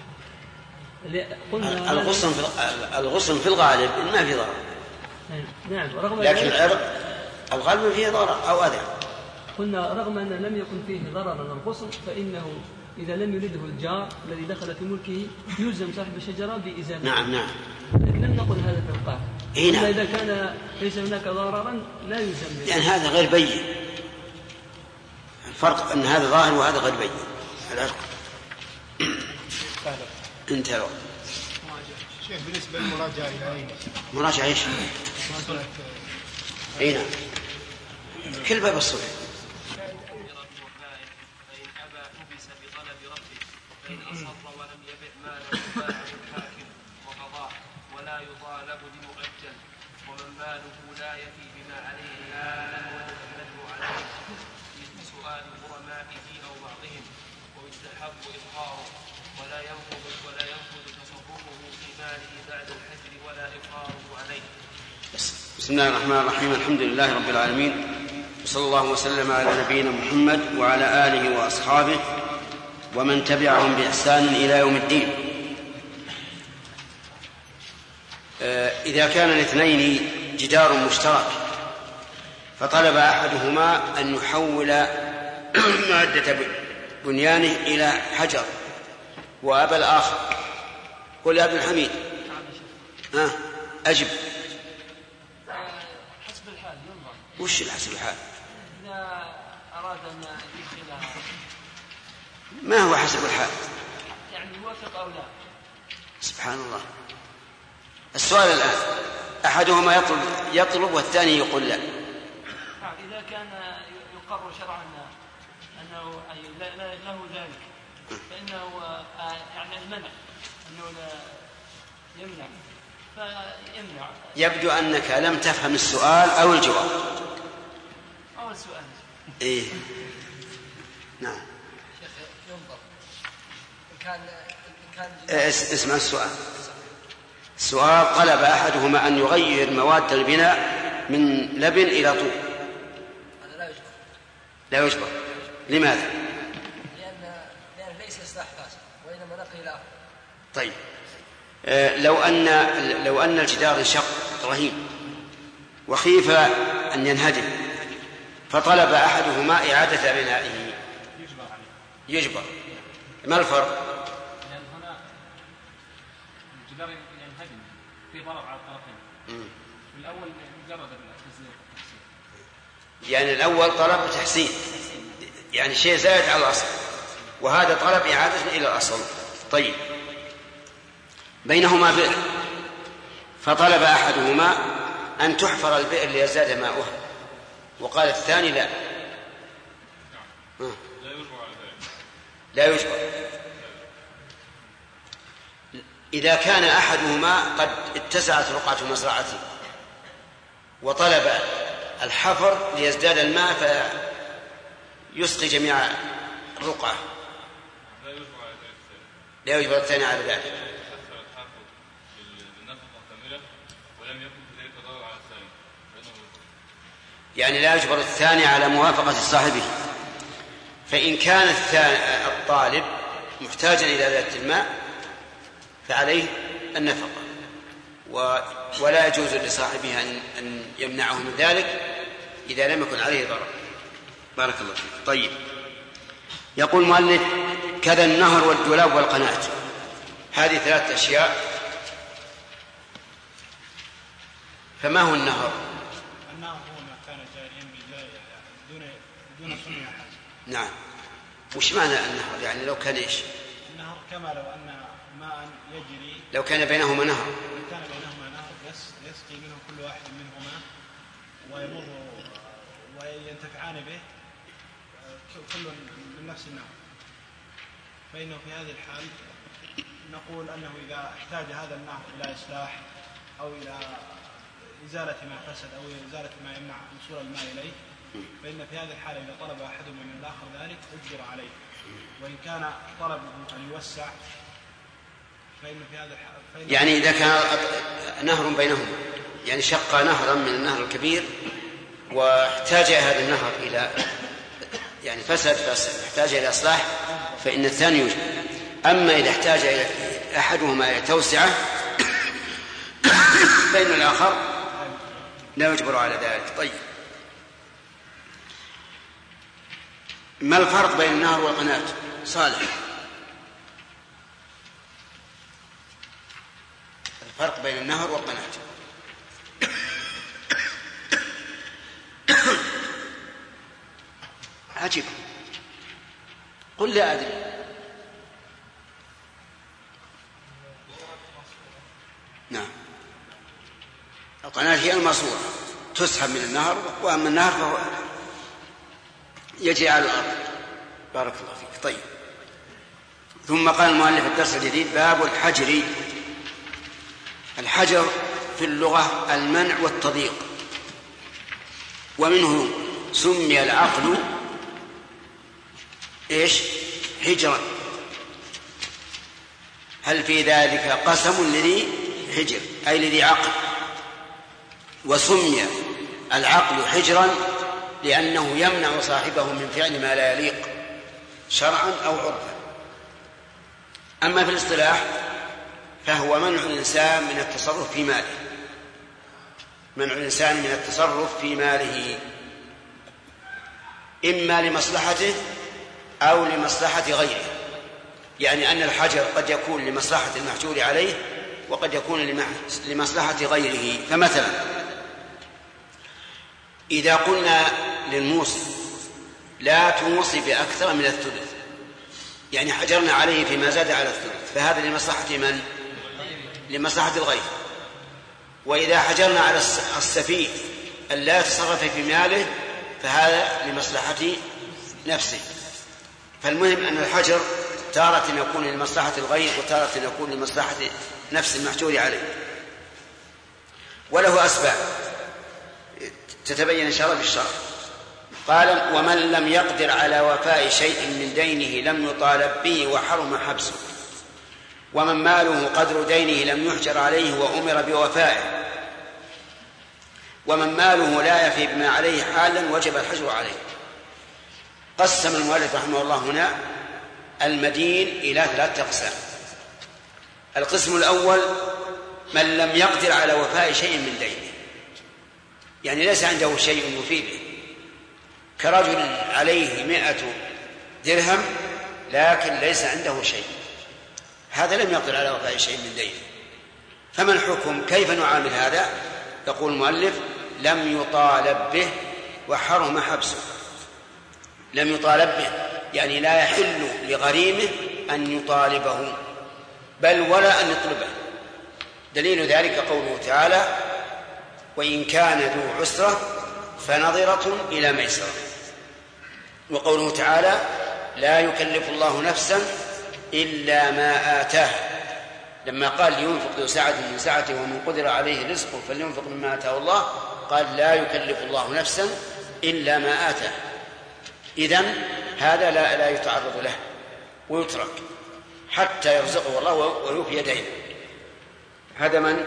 الغصن في الغالب ما في ضرر. نعم. لكن العرق الغالب فيه ضرر أو أذى. قلنا رغم أن لم يكن فيه ضرر الغصن فإنه إذا لم يريده الجار الذي دخل في ملكه يلزم صاحب الشجرة بإزالته. نعم. لم نقل هذا في القاع. إذا كان ليس هناك ضررا لا يلزم. لأن هذا غير بين. الفرق أن هذا ظاهر وهذا غير بين. العرق انتهى. شيخ بالنسبة للمراجعة إلى أين؟ مراجعة إيش؟ أين؟ كل باب الصبح. فإن أبى حبس بطلب ربه، فإن أصر ولم يبع ماله باعه الحاكم وقضاه ولا يطالب بمؤجل، ومن ماله لا يفي بما عليه مالا ويحمله عليه مثل سؤال غرمائه أو بعضهم، ويستحب إظهاره ولا ينفذ تصرفه في ماله بعد الحجر ولا إقراره عليه. بسم الله الرحمن الرحيم. الحمد لله رب العالمين، وصلى الله وسلم على نبينا محمد وعلى آله وأصحابه ومن تبعهم بإحسان إلى يوم الدين. إذا كان الاثنين جدار مشترك فطلب أحدهما أن يحول مادة بنيانه إلى حجر وأبى الآخر. قل يا ابن الحميد. أجب. حسب الحال ينظر. وش حسب الحال؟ إذا أراد أن يدخلها. ما هو حسب الحال؟ يعني يوافق أو لا. سبحان الله. السؤال الآن أحدهما يطلب والثاني يقول لا. إذا كان يقر شرعا أنه له ذلك فإنه يعني المنع أنه لا يمنع فيمنع. يبدو أنك لم تفهم السؤال أو الجواب. أول سؤال. إيه. نعم. شيخ ينظر إن كان اسمع السؤال. السؤال طلب أحدهما أن يغير مواد البناء من لبن إلى طوب. هذا لا يجبر. لماذا؟ لأن ليس إصلاح فاسد وإنما نقل إلى آخر. طيب. لو أن الجدار انشق رهين وخيف أن ينهدم فطلب أحدهما إعادة بنائه يجبر. ما الفرق؟ لأن هنا الجدار ينهدم في ضرر على الطرفين. الأول مجرد التسليم. يعني الأول طلب تحسين، يعني شيء زائد على الأصل، وهذا طلب إعادة إلى الأصل. طيب، بينهما بئر فطلب أحدهما أن تحفر البئر ليزداد ماؤها، وقال الثاني لا لا يجبر. إذا كان أحدهما قد اتسعت رقعة مزرعته وطلب الحفر ليزداد الماء فيسقي جميع الرقعة لا يجبر الثاني على ذلك. يعني لا يجبر الثاني على موافقة صاحبه. فإن كان الطالب محتاجا إلى ذات الماء فعليه النفقة، ولا يجوز لصاحبه أن يمنعه من ذلك إذا لم يكن عليه ضرر. بارك الله فيك. طيب، يقول المؤلف كذا النهر والدولاب والقناة. هذه 3 أشياء. فما هو النهر؟ النهر هو ما كان جاريا دون صنع حاجة. نعم. وش معنى النهر؟ يعني لو كان إيش؟ النهر كما لو أن ماء يجري، لو كان بينهما نهر، لو كان بينهما نهر يسقي منه كل واحد منهما ويمر وينتفعان به كل من نفس النهر، فإنه في هذه الحال نقول أنه إذا احتاج هذا النهر إلى إصلاح أو إلى إزالة ما فسد أو إزالة ما يمنع وصول الماء إليه، فإن في هذه الحالة إذا طلب أحدهما من الآخر ذلك أجبر عليه. وإن كان طلبه أن يوسع فإن في هذا الحالة يعني إذا كان نهر بينهم، يعني شق نهرا من النهر الكبير واحتاج هذا النهر إلى يعني فسد احتاج إلى إصلاح فإن الثاني يجب. أما إذا احتاج إلى أحدهما إلى توسعة فإن الآخر لا يجبر على ذلك. طيب، ما الفرق بين النهر والقناة؟ صالح، الفرق بين النهر والقناة. عجيب، قل لا أدري. نعم، القناة هي الماسورة تسحب من النهر، وأما النهر فهو يجري على الأرض. بارك الله فيك. طيب، ثم قال المؤلف الدرس الجديد باب الحجر. الحجر في اللغة المنع والتضييق، ومنه سمي العقل إيش؟ حجرا. هل في ذلك قسم لذي حجر أي لذي عقل؟ وسمي العقل حجرا لأنه يمنع صاحبه من فعل ما لا يليق شرعا أو عرفا. أما في الاصطلاح فهو منع الإنسان من التصرف في ماله، منع الإنسان من التصرف في ماله إما لمصلحته أو لمصلحة غيره. يعني أن الحجر قد يكون لمصلحة المحجور عليه وقد يكون لمصلحة غيره. فمثلا إذا قلنا للموصي لا توصي بأكثر من الثلث، يعني حجرنا عليه فيما زاد على الثلث، فهذا لمصلحة من؟ لمصلحة الغير. وإذا حجرنا على السفيه أن لا يتصرف في ماله فهذا لمصلحة نفسه. فالمهم أن الحجر تارة يكون لمصلحة الغير وتارة يكون لمصلحة نفس المحجور عليه، وله أسباب تتبين إن شاء الله في الشرح. قال ومن لم يقدر على وفاء شيء من دينه لم يطالب به وحرم حبسه، ومن ماله قدر دينه لم يحجر عليه وأمر بوفائه، ومن ماله لا يفي بما عليه حالا وجب الحجر عليه. قسم المؤلف رحمه الله هنا المدين إلى 3 أقسام. القسم الأول من لم يقدر على وفاء شيء من دينه، يعني ليس عنده شيء يفي به، كرجل عليه 100 درهم لكن ليس عنده شيء، هذا لم يقدر على وفاء شيء من دينه. فما الحكم؟ كيف نعامل هذا؟ يقول المؤلف: لم يطالب به وحرم حبسه. لم يطالب به يعني لا يحل لغريمه أن يطالبه بل ولا أن يطلبه. دليل ذلك قوله تعالى: وإن كان ذو عسرة فنظرة إلى ميسرة. وقوله تعالى: لا يكلف الله نفسا إلا ما آتاها، لما قال لينفق ذو سعة من سعته ومن قدر عليه رزقه فلينفق مما آتاه الله، قال لا يكلف الله نفسا إلا ما آتاه. إذن هذا لا يتعرض له ويترك حتى يرزقه الله ويوفي دينه. هذا من؟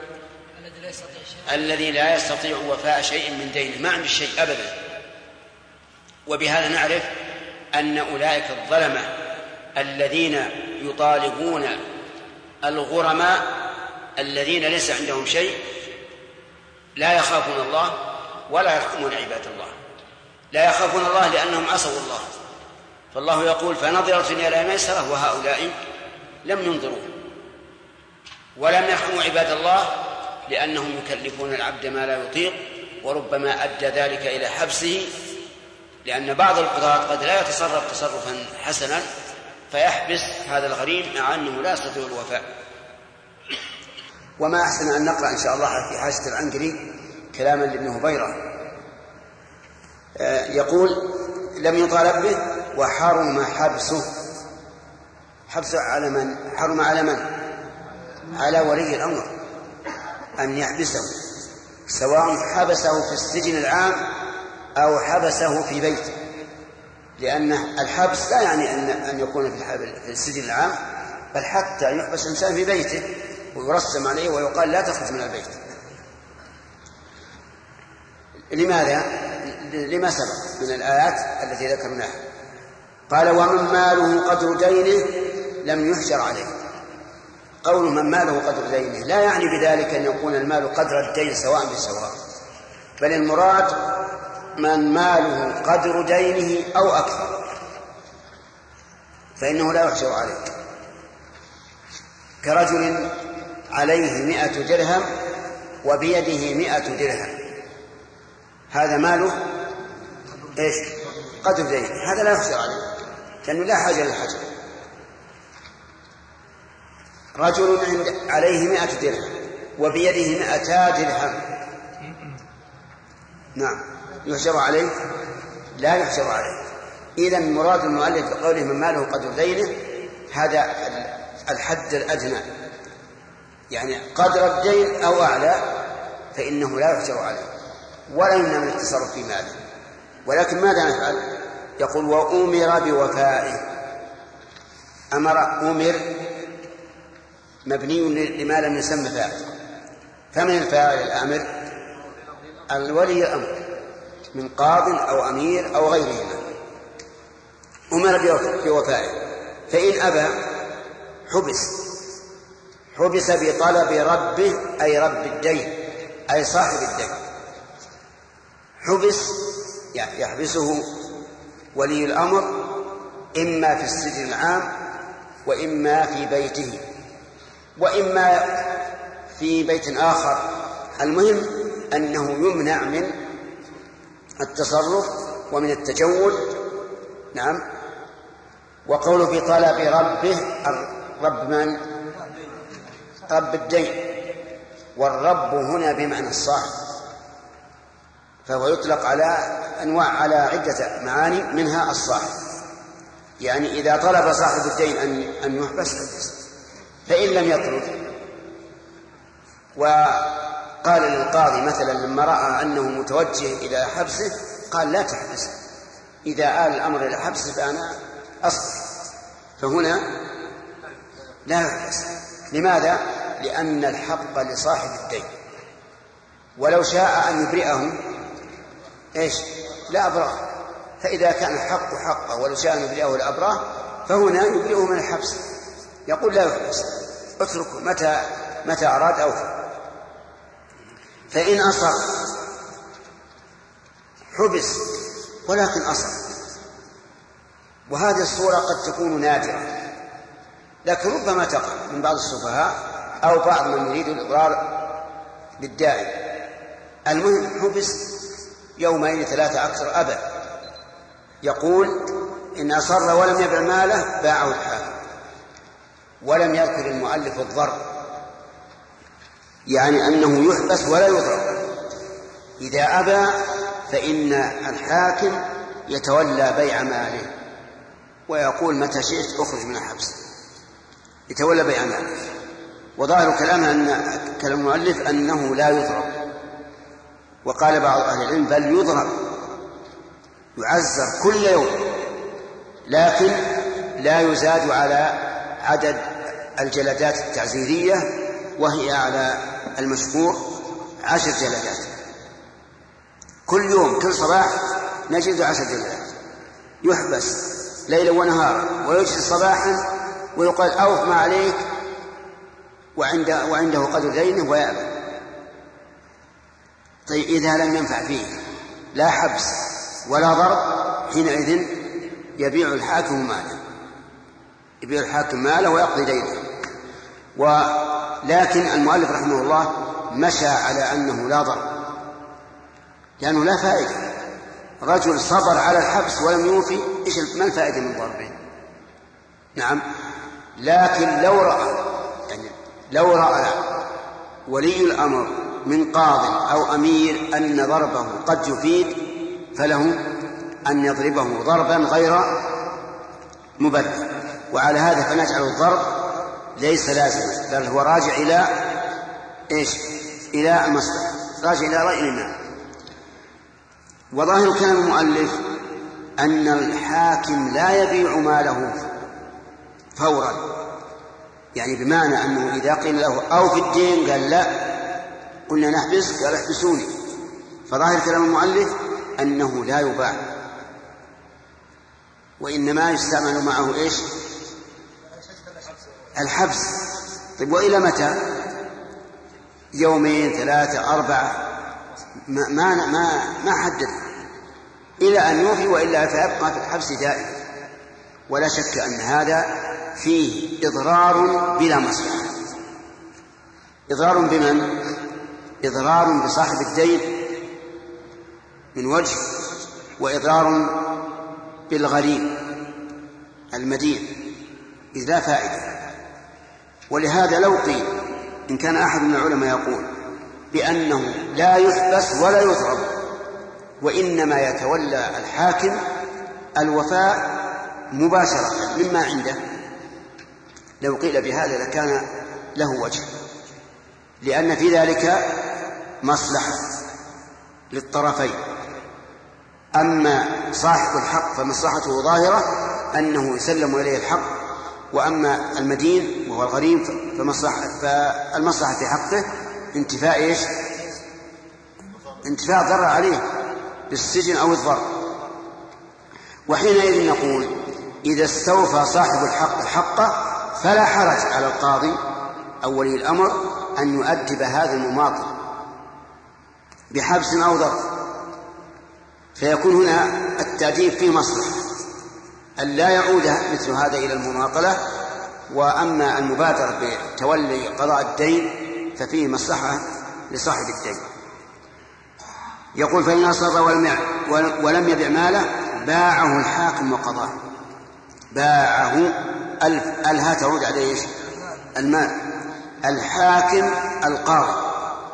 الذي لا يستطيع وفاء شيء من دينه، ما عنده شيء أبدا. وبهذا نعرف أن أولئك الظلمة الذين يطالبون الغرماء الذين ليس عندهم شيء لا يخافون الله ولا يرحمون عباد الله. لا يخافون الله لأنهم عصوا الله، فالله يقول: فنظرة إلى ميسرة، وهؤلاء لم ينظروا. ولم يرحموا عباد الله لأنهم يكلفون العبد ما لا يطيق، وربما أدى ذلك إلى حبسه، لأن بعض القضاة قد لا يتصرف تصرفا حسنا فيحبس هذا الغريم مع أنه لا يستطيع الوفاء. وما أحسن أن نقرأ إن شاء الله في حاشية العنقري كلاما لابن هبيرة يقول: لم يطالب به وحرم حبسه. حبسه على من؟ حرم على من؟ على ولي الأمر أن يحبسه، سواء حبسه في السجن العام أو حبسه في بيته، لأن الحبس لا يعني أن يكون في السجن العام، بل حتى يحبس الإنسان في بيته ويرسم عليه ويقال لا تخرج من البيت. لماذا؟ لما سبق من الآيات التي ذكرناها. قال: ومن ماله قدر دينه لم يحجر عليه. قول من ماله قدر دينه لا يعني بذلك أن يكون المال قدر الدين سواء بسواء، بل المراد من ماله قدر دينه أو أكثر فإنه لا يحجر عليه. كرجل عليه 100 درهم وبيده 100 درهم، هذا ماله إيش؟ قدر دينه، هذا لا يحجر عليه لأنه لا حاجة للحجر. رجل عليه 100 درهم وبيده 200 درهم، نعم، يحجر عليه؟ لا يحجر عليه. إذن مراد المؤلف بقوله من ماله قدر دينه هذا الحد الأدنى، يعني قدر الدين أو أعلى فإنه لا يحجر عليه ولا يمنع من التصرف في ماله. ولكن ماذا نفعل؟ يقول: وأمر بوفائه. أمر مبني لما لم يسمى فاعل، فمن الفاعل الآمر؟ الولي الأمر من قاض أو أمير أو غيرهما. أمر بوفائه، فإن أبى حبس بطلب ربه أي رب الدين أي صاحب الدين. حبس يعني يحبسه ولي الأمر إما في السجن العام وإما في بيته وإما في بيت آخر، المهم أنه يمنع من التصرف ومن التجول. نعم. وقوله بطلب ربه، الرب من؟ رب الدين، والرب هنا بمعنى الصاحب، فهو يطلق على أنواع، على عدة معاني منها الصاحب. يعني إذا طلب صاحب الدين أن يحبس فإن لم يطلب وقال للقاضي مثلا لما رأى أنه متوجه إلى حبسه قال لا تحبسه، إذا آل الأمر إلى حبسه فأنا أصبر، فهنا لا يحبس. لماذا؟ لأن الحق لصاحب الدين، ولو شاء أن يبرئه إيش؟ لا أبرأه. فإذا كان الحق حقه ولو شاء أن يبرئه الأبراه فهنا يبرئه من الحبس، يقول لا يحبس، اتركه متى أراد أوفى. فإن أصر حبس ولكن أصل، وهذه الصورة قد تكون نادرة لكن ربما تقع من بعض السفهاء أو بعض من يريد الإضرار بالداعي. المهم حبس يومين 3 أكثر أبى، يقول إن أصر ولم يبع ماله باعه الحاكم. ولم يذكر المؤلف الضرب، يعني أنه يحبس ولا يضرب. إذا أبى فإن الحاكم يتولى بيع ماله ويقول متى شئت أخرج من الحبس، يتولى بيع ماله. وظاهر كلامه أن كلام المؤلف أنه لا يضرب، وقال بعض أهل العلم بل يضرب، يعزر كل يوم، لكن لا يزاد على عدد الجلدات التعزيرية، وهي على المشهور 10 جلدات. كل يوم كل صباح نجد 10 جلدات، يحبس ليلا ونهارا ويجلس صباحا ويقال أوف ما عليك، وعنده قدر دينه ويأبى. طيب إذا لم ينفع فيه لا حبس ولا ضرب، حينئذ يبيع الحاكم ماله، يبيع الحاكم ماله ويقضي دينه. ولكن المؤلف رحمه الله مشى على أنه لا ضرب، لأنه لا فائدة. رجل صبر على الحبس ولم يوفي، ما الفائدة من ضربه؟ نعم. لكن لو رأى ولي الأمر من قاض أو أمير أن ضربه قد يفيد فله أن يضربه ضربا غير مبرر. وعلى هذا فنجعل الضرب ليس لازما، بل هو راجع إلى إلى المصلحة، راجع إلى رأي الإمام. وظاهر كلام المؤلف أن الحاكم لا يبيع ماله فورا، يعني بمعنى أنه إذا قيل له أو في الدين قال لا، قلنا نحبس قال احبسوني. فظاهر كلام المؤلف أنه لا يباع، وإنما يستعمل معه الحبس. طيب وإلى متى؟ 2 3 4 ما حدد، إلى أن يوفي، وإلا فيبقى في الحبس دائما. ولا شك أن هذا فيه إضرار بلا مصلحة. إضرار بمن؟ إضرار بصاحب الدين من وجه، وإضرار بالغريم المدين إذ لا فائدة. ولهذا لو قيل إن كان أحد من العلماء يقول بأنه لا يحبس ولا يضرب، وإنما يتولى الحاكم الوفاء مباشرة مما عنده، لو قيل بهذا لكان له وجه، لأن في ذلك مصلحة للطرفين. أما صاحب الحق فمصلحته ظاهرة أنه يسلم إليه الحق، وأما المدين وهو الغريم فالمصلحة في حقه انتفاء انتفاء ضرر عليه بالسجن أو الضرر. وحينئذ نقول إذا استوفى صاحب الحق حقه فلا حرج على القاضي أو ولي الأمر أن يؤدب هذا المماطل بحبس أو ضرب، فيكون هنا التأديب فيه مصلحة أن لا يعود مثل هذا إلى المماطلة. وأما المبادرة بتولي قضاء الدين ففيه مصلحة لصاحب الدين. يقول فإن أصر ولم يبع ماله باعه الحاكم وقضاه. باعه الها تعود عليه المال، الحاكم القاضي.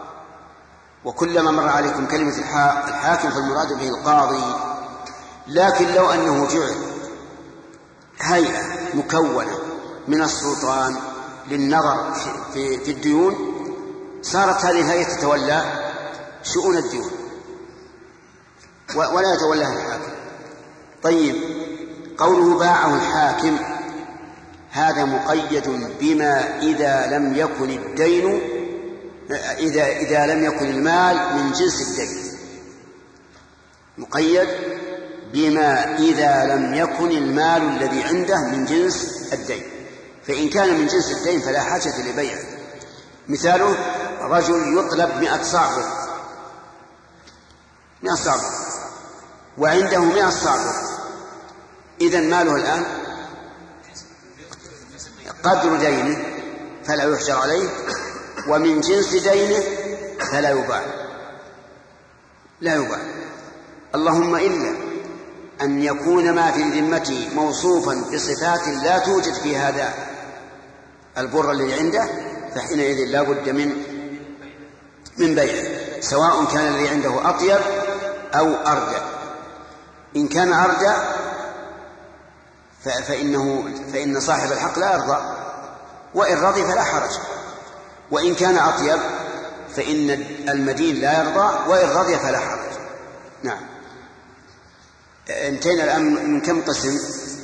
وكلما مر عليكم كلمة الحاكم فالمراد به القاضي. لكن لو أنه جعل هيئة مكونة من السلطان للنظر في الديون، صارت هذه الهيئة تتولى شؤون الديون ولا يتولاها الحاكم. طيب قوله باعه الحاكم هذا مقيد بما إذا لم يكن الدين إذا لم يكن المال من جنس الدين، مقيد بما إذا لم يكن المال الذي عنده من جنس الدين. فإن كان من جنس الدين فلا حاجة لبيعه. مثاله رجل يطلب 100 صاع، وعنده 100 صاع بر، إذن ماله الآن قدر دينه فلا يحجر عليه، ومن جنس دينه فلا يباع، لا يباع، اللهم إلا أن يكون ما في ذمته موصوفا بصفات لا توجد في هذا البر الذي عنده، فحينئذ لا بد من بيعه، سواء كان الذي عنده أطيب أو أردى. إن كان أردى فإن صاحب الحق لا يرضى، وإن رضي فلا حرج، وإن كان أطيب فإن المدين لا يرضى، وإن رضي فلا حرج. نعم. انتهينا الآن من كم قسم؟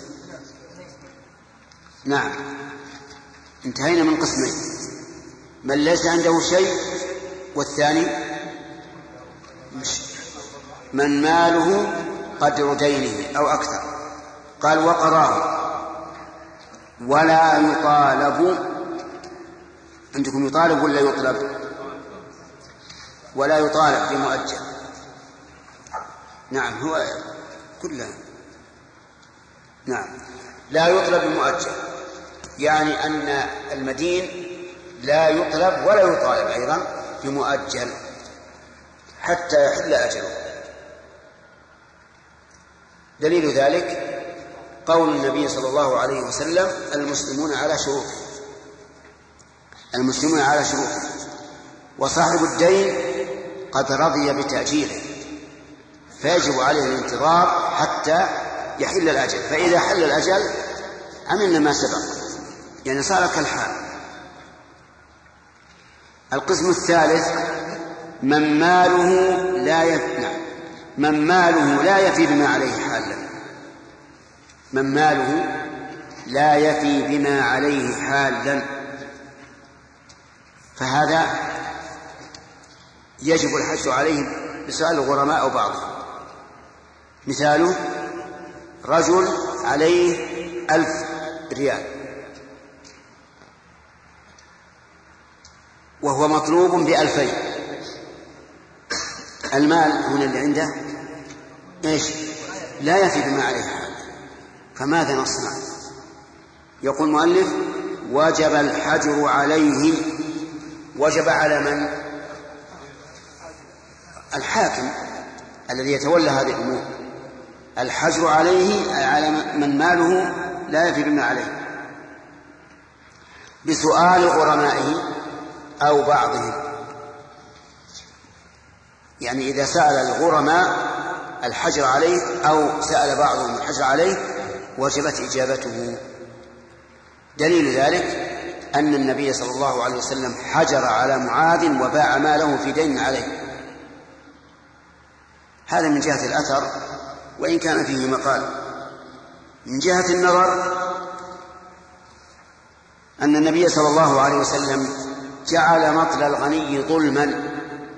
نعم، انتهينا من قسمين: من ليس عنده شيء، والثاني من ماله قدر دينه أو أكثر. قال: وقرار ولا يطالب. عندكم يطالب ولا يطلب؟ ولا يطالب بمؤجل. نعم، هو كلها. نعم، لا يطلب بمؤجل، يعني أن المدين لا يطلب ولا يطالب أيضا بمؤجل حتى يحل أجله. دليل ذلك قول النبي صلى الله عليه وسلم: المسلمون على شروطه، المسلمون على شروطه، وصاحب الدين قد رضي بتأجيله، فيجب عليه الانتظار حتى يحل الأجل، فإذا حل الأجل عملنا ما سبق، يعني صار كالحال. القسم الثالث: من ماله لا يفي بما عليه حالا، من ماله لا يفي بما عليه حالا، فهذا يجب الحج عليه بسؤال الغرماء أو بعضهم. مثاله: رجل عليه 1000 ريال وهو مطلوب ب2000، المال هنا اللي عنده إيش؟ لا يفي بما عليه حال، فماذا نصنع؟ يقول المؤلف: وجب الحجر عليه. وجب على من؟ الحاكم الذي يتولى هذه الأمور. الحجر عليه على من ماله لا يفي بما عليه، بسؤال غرمائه أو بعضهم. يعني إذا سأل الغرماء الحجر عليه أو سأل بعضهم الحجر عليه وجبت إجابته. دليل ذلك أن النبي صلى الله عليه وسلم حجر على معاذ وباع ماله في دين عليه. هذا من جهة الأثر، وإن كان فيه مقال. من جهة النظر أن النبي صلى الله عليه وسلم جعل مطل الغني ظلما،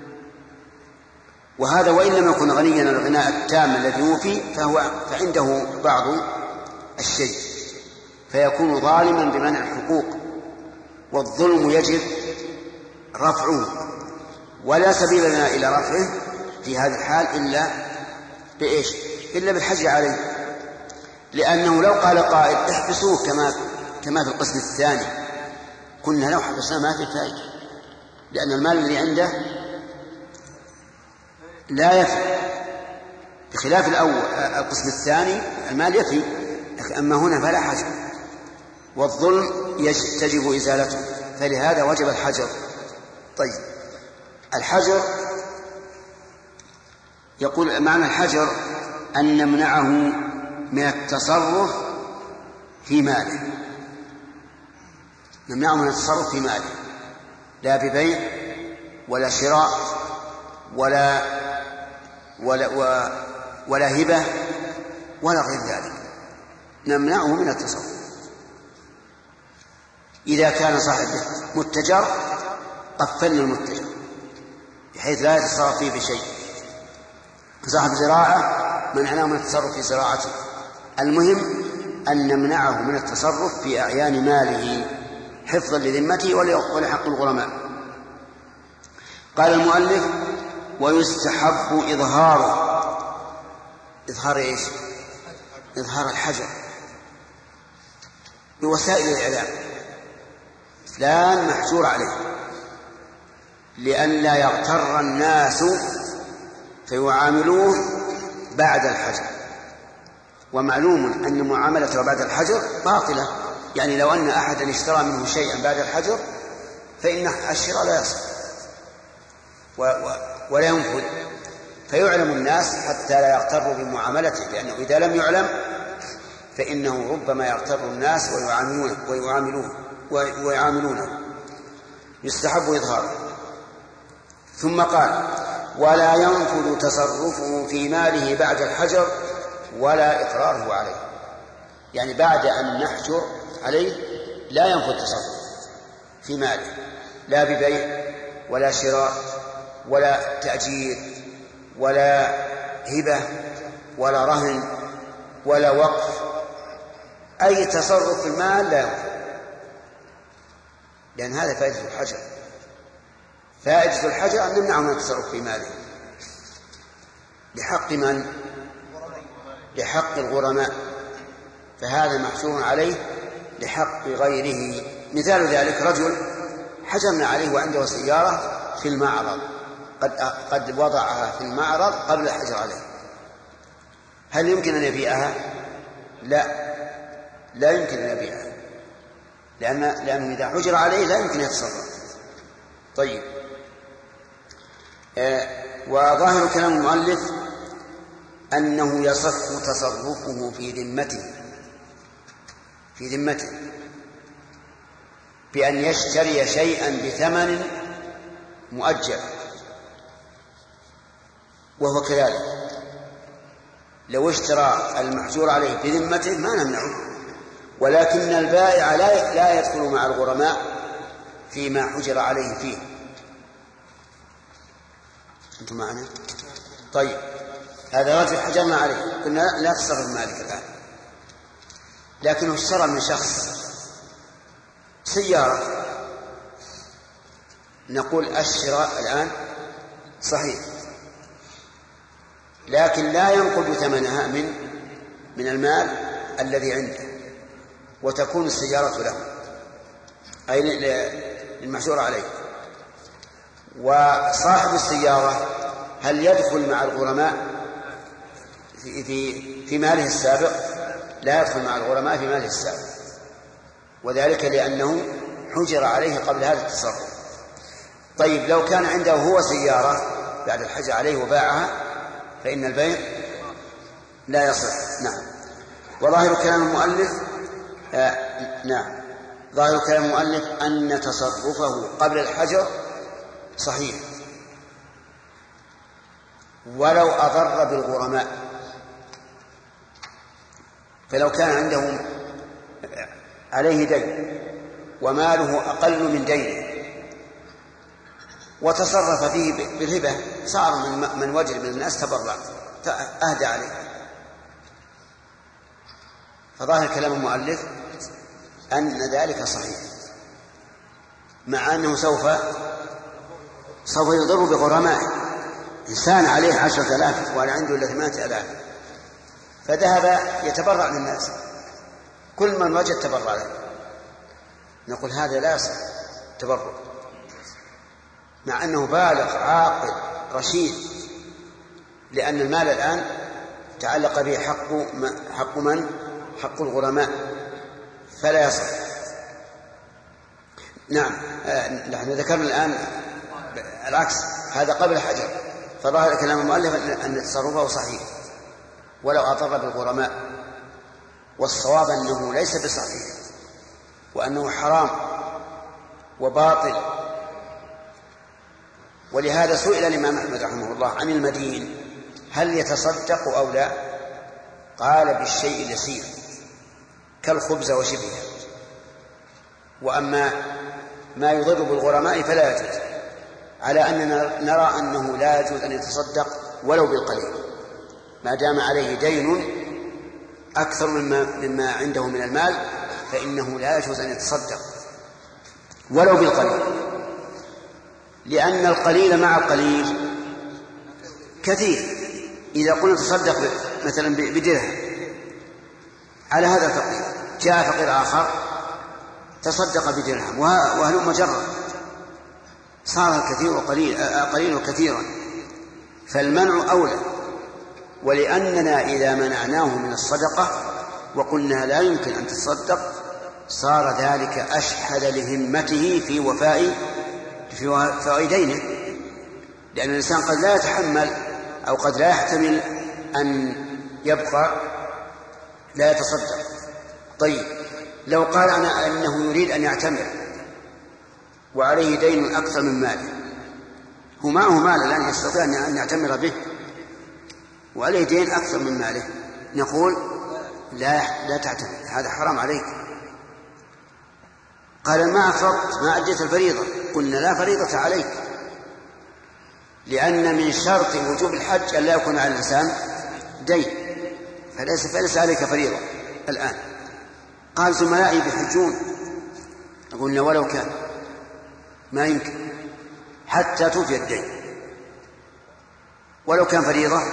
وهذا وإن لم يكن غنيا الغناء التام الذي يوفي فعنده بعض الشيء، فيكون ظالما بمنع الحقوق، والظلم يجب رفعه، ولا سبيل لنا إلى رفعه في هذا الحال إلا بإيش؟ إلا بالحجر عليه، لأنه لو قال قائل احبسوه كما في القسم الثاني كنا لو حبسنا ما في فائدة، لأن المال اللي عنده لا يفي، بخلاف القسم الثاني المال يفي، أما هنا فلا حجر، والظلم تجب إزالته، فلهذا وجب الحجر. طيب، الحجر يقول معنى الحجر أن نمنعه من التصرف في ماله، نمنعه من التصرف في ماله، لا ببيع ولا شراء ولا هبة ولا غير ذلك، نمنعه من التصرف. إذا كان صاحبه متجر قفلنا المتجر بحيث لا يتصرف فيه بشيء، صاحب زراعة منعناه من التصرف في زراعته. المهم أن نمنعه من التصرف في أعيان ماله حفظا لذمته ولحق الغرماء. قال المؤلف: ويستحب إظهار إيش؟ إظهار الحجر بوسائل الإعلام، فلان محجور عليه، لئلا يغتر الناس فيعاملوه بعد الحجر. ومعلوم أن معاملته بعد الحجر باطلة، يعني لو أن أحدا اشترى منه شيئا بعد الحجر فإن الشراء لا يصح ولا ينفذ، فيعلم الناس حتى لا يغتروا بمعاملته، لأنه إذا لم يعلم فإنه ربما يغتر الناس ويعاملونه. يستحب إظهاره. ثم قال: ولا ينفذ تصرفه في ماله بعد الحجر ولا إقراره عليه، يعني بعد أن نحجر عليه لا ينفذ تصرف في ماله، لا ببيع ولا شراء ولا تأجير ولا هبة ولا رهن ولا وقف، أي تصرف في المال لا ينفذ، لأن هذا فائدة الحجر. فائدة الحجر أن نمنعه من التصرف في ماله. لحق من؟ لحق الغرماء، فهذا محجور عليه لحق غيره. مثال ذلك: رجل حجرنا عليه وعنده سيارة في المعرض، قد وضعها في المعرض قبل الحجر عليه، هل يمكن أن يبيعها؟ لا يمكن أن يبيعها، لأنه إذا حجر عليه لا يمكن يتصرف. طيب، وظاهر كلام المؤلف أنه يصح تصرفه في ذمته بأن يشتري شيئا بثمن مؤجل، وهو كذلك. لو اشترى المحجور عليه بذمته ما نمنعه، ولكن البائع لا يدخل مع الغرماء فيما حجر عليه فيه. أنتم معنا؟ طيب، هذا رجل حجرنا عليه، قلنا لا تصرف مالك الآن، لكنه اشترى من شخص سيارة، نقول الشراء الآن صحيح، لكن لا ينقل ثمنها من المال الذي عنده، وتكون السيارة له أي للمحجور عليه. وصاحب السيارة هل يدخل مع الغرماء في ماله السابق؟ لا يدخل مع الغرماء في ماله السابق، وذلك لأنه حجر عليه قبل هذا التصرف. طيب، لو كان عنده هو سيارة بعد الحجر عليه وباعها فإن البيع لا يصح. نعم. وظاهر كلام المؤلف ظاهر كلام المؤلف أن تصرفه قبل الحجر صحيح ولو أضر بالغرماء. فلو كان عنده عليه دين وماله أقل من دينه وتصرف فيه بالهبة، صار من وجد من الناس تبرع أهدى عليه، فظاهر كلام المؤلف أن ذلك صحيح، مع أنه سوف يضر بغرمائه. إنسان عليه 10,000 وأنا عنده إلا 8,000، فذهب يتبرع للناس، كل من وجد تبرع له، نقول هذا لا يصح تبرع، مع أنه بالغ عاقل رشيد، لأن المال الآن تعلق به حق من؟ حق الغرماء، فلا يصح. نعم، نحن ذكرنا الآن العكس، هذا قبل الحجر، فظاهر كلام المؤلف أن تصرفه صحيح ولو أضر بالغرماء، والصواب أنه ليس بصحيح وأنه حرام وباطل. ولهذا سئل الإمام أحمد رحمه الله عن المدين هل يتصدق أو لا؟ قال بالشيء اليسير كالخبز وشبهه، وأما ما يضر بالغرماء فلا يجوز، على أننا نرى أنه لا يجوز أن يتصدق ولو بالقليل، ما دام عليه دين أكثر مما عنده من المال فإنه لا يجوز أن يتصدق ولو بالقليل، لأن القليل مع القليل كثير. إذا قلنا تصدق مثلا بدرهم على هذا الفقير، جاء فقير آخر تصدق بدرهم وهلم جرا، صار الكثير قليل وكثيرا، فالمنع أولى. ولأننا إذا منعناه من الصدقة وقلنا لا يمكن أن تصدق صار ذلك أشحذ لهمته في وفاء دينه، لأن الإنسان قد لا يتحمل أو قد لا يحتمل أن يبقى لا يتصدق. طيب لو قال أنا أنه يريد أن يعتمر وعليه دين أكثر من ماله، هو معه مال الآن يستطيع أن يعتمر به وعليه دين أكثر من ماله، نقول لا تعتمر، هذا حرام عليك. قال ما أفرضت ما أديت الفريضة، قلنا لا فريضة عليك، لأن من شرط وجوب الحج أن لا يكون على الإنسان دين، فليس عليك فريضة الآن. قال زملائي بيحجون، قلنا ولو كان ما يمكن حتى توفي الدين، ولو كان فريضة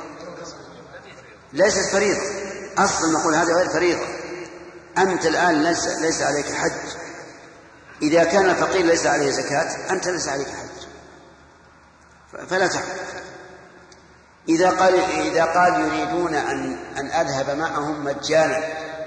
ليست فريضة أصلا، نقول هذا غير فريضة. أنت الآن ليس عليك حج، إذا كان الفقير ليس عليه زكاة أنت ليس عليك حج، فلا تحج. إذا قال يريدون أن أذهب معهم مجانا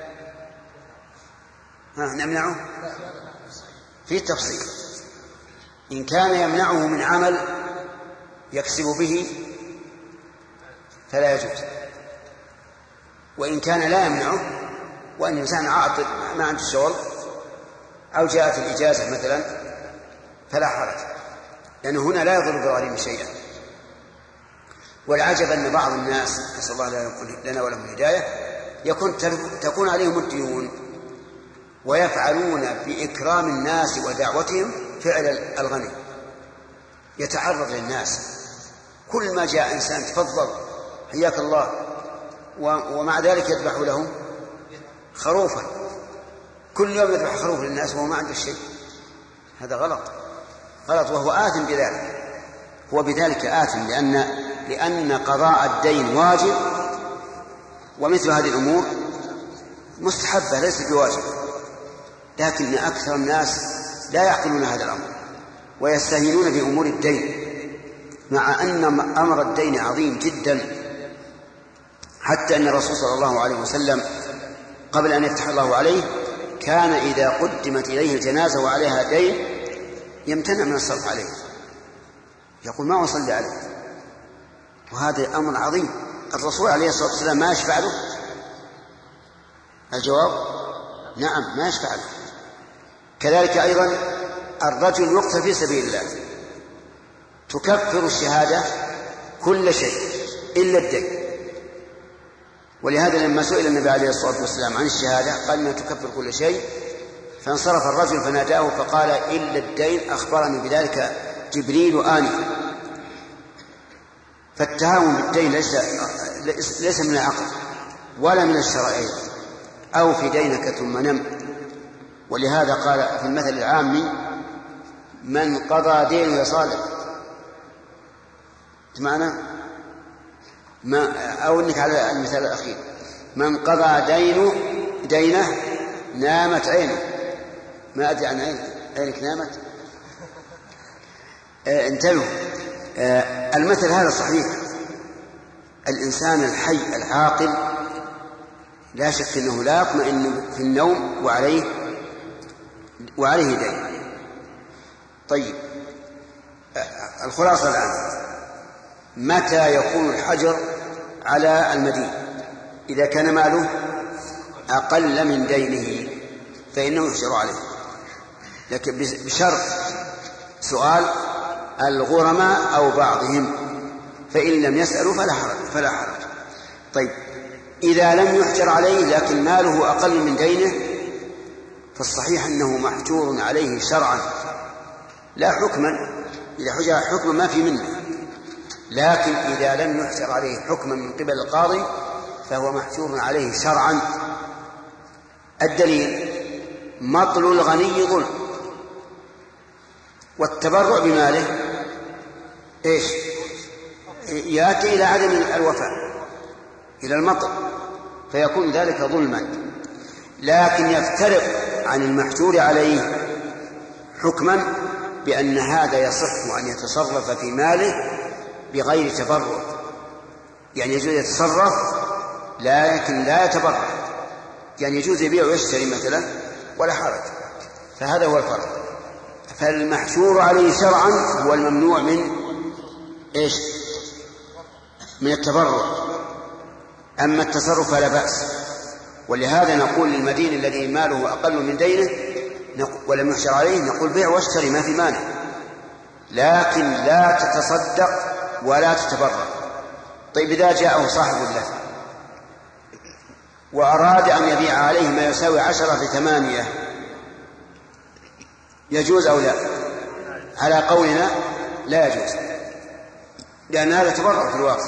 نمنعه في التفصيل. إن كان يمنعه من عمل يكسب به فلا يجوز، وإن كان لا يمنعه وأن الإنسان عاطل ما عنده شغل أو جاءت الإجازة مثلا فلا حرج، لأنه هنا لا يضر بالغريم شيئا. والعجب أن بعض الناس نسأل الله لنا ولهم الهداية تكون عليهم الديون ويفعلون بإكرام الناس ودعوتهم فعل الغني، يتعرض للناس كل ما جاء إنسان تفضل حياك الله، ومع ذلك يذبح له خروفا، كل يوم يذبح خروف للناس وهو ما عنده شيء. هذا غلط وهو آثم بذلك، هو بذلك آثم لأن قضاء الدين واجب، ومثل هذه الأمور مستحبة ليست بواجب، لكن أكثر الناس لا يعقلون هذا الأمر ويستهينون بأمور الدين، مع أن أمر الدين عظيم جدا، حتى أن الرسول صلى الله عليه وسلم قبل أن يفتح الله عليه كان إذا قدمت إليه الجنازة وعليها دين يمتنع من الصرف عليه، يقول ما أصلي عليه، وهذا أمر عظيم. الرسول عليه الصلاة والسلام ما يشفع له؟ الجواب نعم ما يشفع له. كذلك أيضا الرجل يقتل في سبيل الله تكفر الشهادة كل شيء إلا الدين، ولهذا لما سئل النبي عليه الصلاة والسلام عن الشهادة قال إنها تكفر كل شيء، فانصرف الرجل فناداه فقال إلا الدين أخبرني بذلك جبريل آنفا. فالتهاون بالدين ليس من العقل ولا من الشرع أو في دينك ثم نم. ولهذا قال في المثل العامي من قضى دينه يصادق، معنى أو إنك على المثال الأخير من قضى دينه نامت عينه، ما أدري عن عينك نامت. انتبهوا، المثل هذا صحيح. الإنسان الحي العاقل لا شك أنه لا يطمئن في النوم وعليه دين. طيب الخلاصة الآن، متى يكون الحجر على المدين؟ إذا كان ماله أقل من دينه فإنه يحجر عليه، لكن بشرط سؤال الغرماء أو بعضهم، فإن لم يسألوا فلا حرج. طيب إذا لم يحجر عليه لكن ماله أقل من دينه فالصحيح أنه محجور عليه شرعا لا حكما، إذا حجر حكما ما في منه، لكن إذا لم يحجر عليه حكما من قبل القاضي فهو محجور عليه شرعا. الدليل مطل الغني ظلم، والتبرع بماله إيش؟ يأتي إلى عدم الوفاء، إلى المطر فيكون ذلك ظلما، لكن يفترق عن المحجور عليه حكما بأن هذا يصح أن يتصرف في ماله بغير تبرع، يعني يجوز يتصرف لكن لا يتبرع، يعني يجوز يبيع ويشتري مثلا ولا حرج. فهذا هو الفرق. فالمحجور عليه شرعا هو الممنوع من إيش؟ من التبرع. أما التصرف فلا بأس. ولهذا نقول للمدين الذي ماله أقل من دينه ولم يحجر عليه نقول بيع واشتري ما في مانع، لكن لا تتصدق ولا تتبرع. طيب إذا جاءه صاحب له وأراد أن يبيع عليه ما يساوي 10 في 8 يجوز أو لا؟ على قولنا لا يجوز، لأن هذا تبرع في الواقع.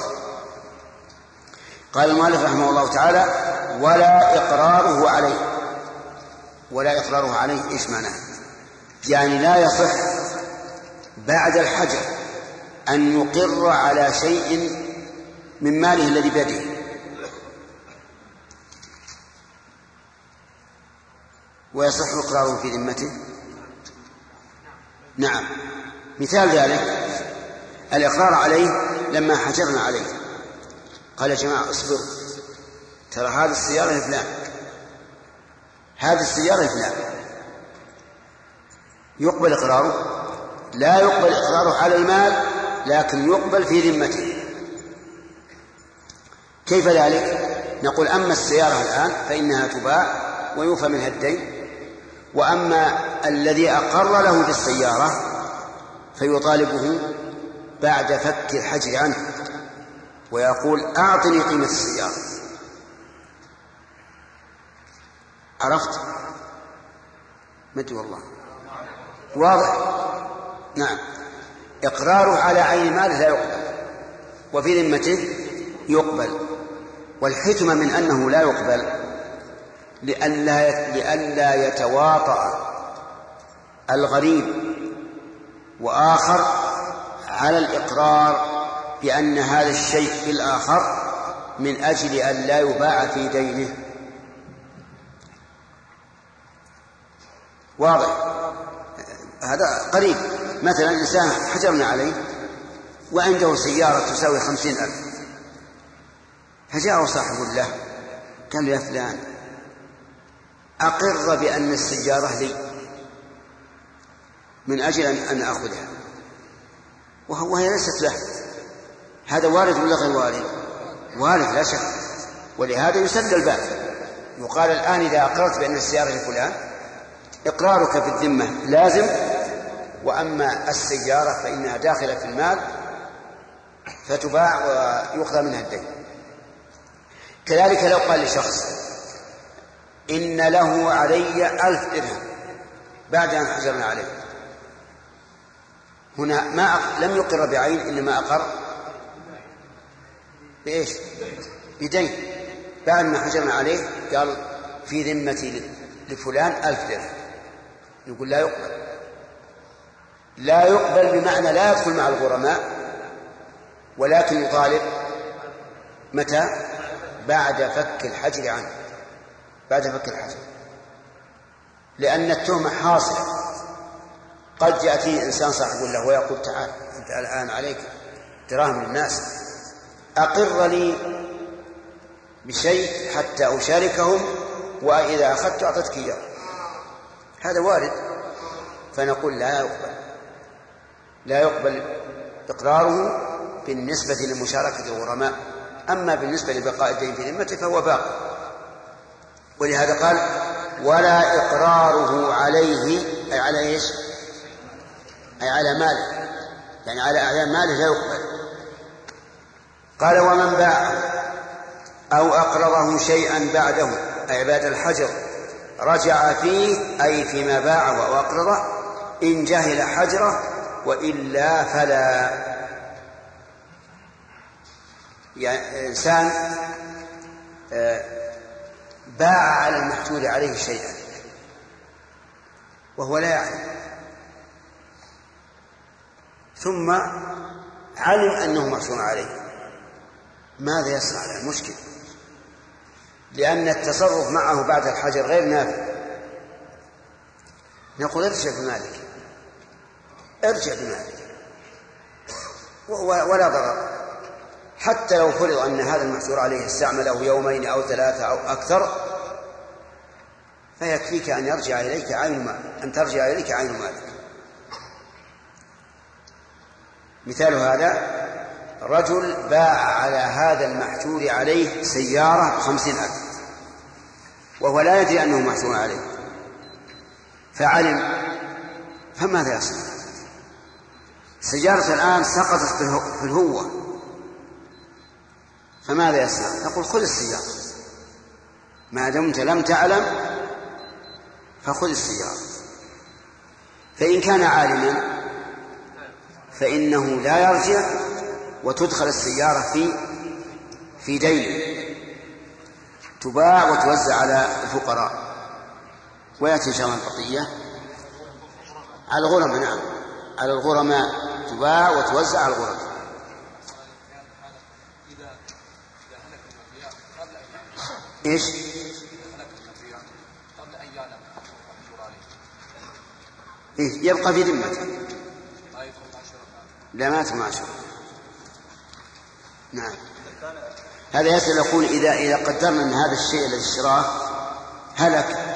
قال المؤلف رحمه الله تعالى: ولا إقراره عليه. ولا إقراره عليه إيش معناه؟ يعني لا يصح بعد الحجر أن يقر على شيء من ماله الذي بيده. ويصح إقراره في ذمته. نعم، مثال ذلك الإقرار عليه لما حجرنا عليه قال: يا جماعة اصبروا، ترى هذه السيارة لفلان، هذه السيارة لفلان. يقبل إقراره؟ لا يقبل إقراره على المال، لكن يقبل في ذمته. كيف ذلك؟ نقول: أما السيارة الآن فإنها تباع ويوفى منها الدين، وأما الذي أقر له بالسيارة فيطالبه بعد فك الحجر عنه ويقول: أعطني قيمة السيارة. عرفت؟ مد والله واضح. نعم، إقراره على عين ماله لا يقبل، وفي ذمته يقبل. والحكمة من أنه لا يقبل لئلا يتواطأ الغريب وآخر على الإقرار بأن هذا الشيء بالآخر من أجل أن لا يباع في دينه. واضح؟ هذا قريب. مثلا إنسان حجرنا عليه وعنده سيارة تساوي 50,000، فجاءه صاحب له قال: يا فلان أقر بأن السيارة لي من أجل أن أخذها، وهي ليست له. هذا وارد ولا غير وارد؟ وارد لا شك. ولهذا يسد الباب، يقال الآن إذا أقررت بأن السيارة لفلان إقرارك في الذمة لازم، وأما السيارة فإنها داخلة في المال فتباع ويؤخذ منها الدين. كذلك لو قال لشخص: إن له علي 1000 درهم بعد أن حجرنا عليه، هنا لم يقر بعين، إنما أقر بإيش؟ بدين. بعد ما حجرنا عليه قال: في ذمتي لفلان 1000 درهم. يقول: لا يقبل. لا يقبل بمعنى لا يدخل مع الغرماء، ولكن يطالب متى؟ بعد فك الحجر عنه، بعد فك الحجر، لأن التهمة حاصلة. قد يأتي إنسان صاحب له ويقول: تعال أنت الآن عليك دراهم للناس، أقر لي بشيء حتى أشاركهم، وإذا أخذت أعطتك إياه. هذا وارد. فنقول: لا يقبل إقراره بالنسبة لمشاركة الغرماء، أما بالنسبة لبقاء الدين في ذمته فهو باق. ولهذا قال: ولا إقراره عليه، أي على إيش؟ أي على ماله، يعني على أعيان ماله لا يقبل. قال: ومن باع أو أقرضه شيئا بعده، أي بعد الحجر، رجع فيه، أي فيما باع وأقرضه، إن جهل حجره وإلا فلا. يعني إنسان باع على المحجور عليه شيئا وهو لا يعلم، ثم علم أنه محجور عليه، ماذا يصنع؟ له مشكل. لأن التصرف معه بعد الحجر غير نافع. نقول ارجع بمالك، ارجع بمالك ولا ضرر. حتى لو فرض أن هذا المحجور عليه استعمله يومين أو 3 أو أكثر، فيكفيك أن يرجع إليك عين مالك، أن ترجع إليك عين مالك. مثال هذا رجل باع على هذا المحجور عليه سيارة 50,000 وهو لا يدري أنه محجور عليه، فعلم، فماذا يصنع؟ سيارة الآن سقطت في الهوة، فماذا يصنع؟ نقول خذ السيارة، ما دمت لم تعلم فخذ السيارة. فإن كان عالما فإنه لا يرجع وتدخل السيارة في دين، تباع وتوزع على الفقراء، ويأتي إن شاء الله البقية على الغرماء. نعم، على الغرماء تباع وتوزع على الغرماء. إيش؟ إيه؟ يبقى في ذمته، لا ما تماشى. نعم. هذا يسأل يقول إذا قدرنا أن هذا الشيء الذي اشتراه هلك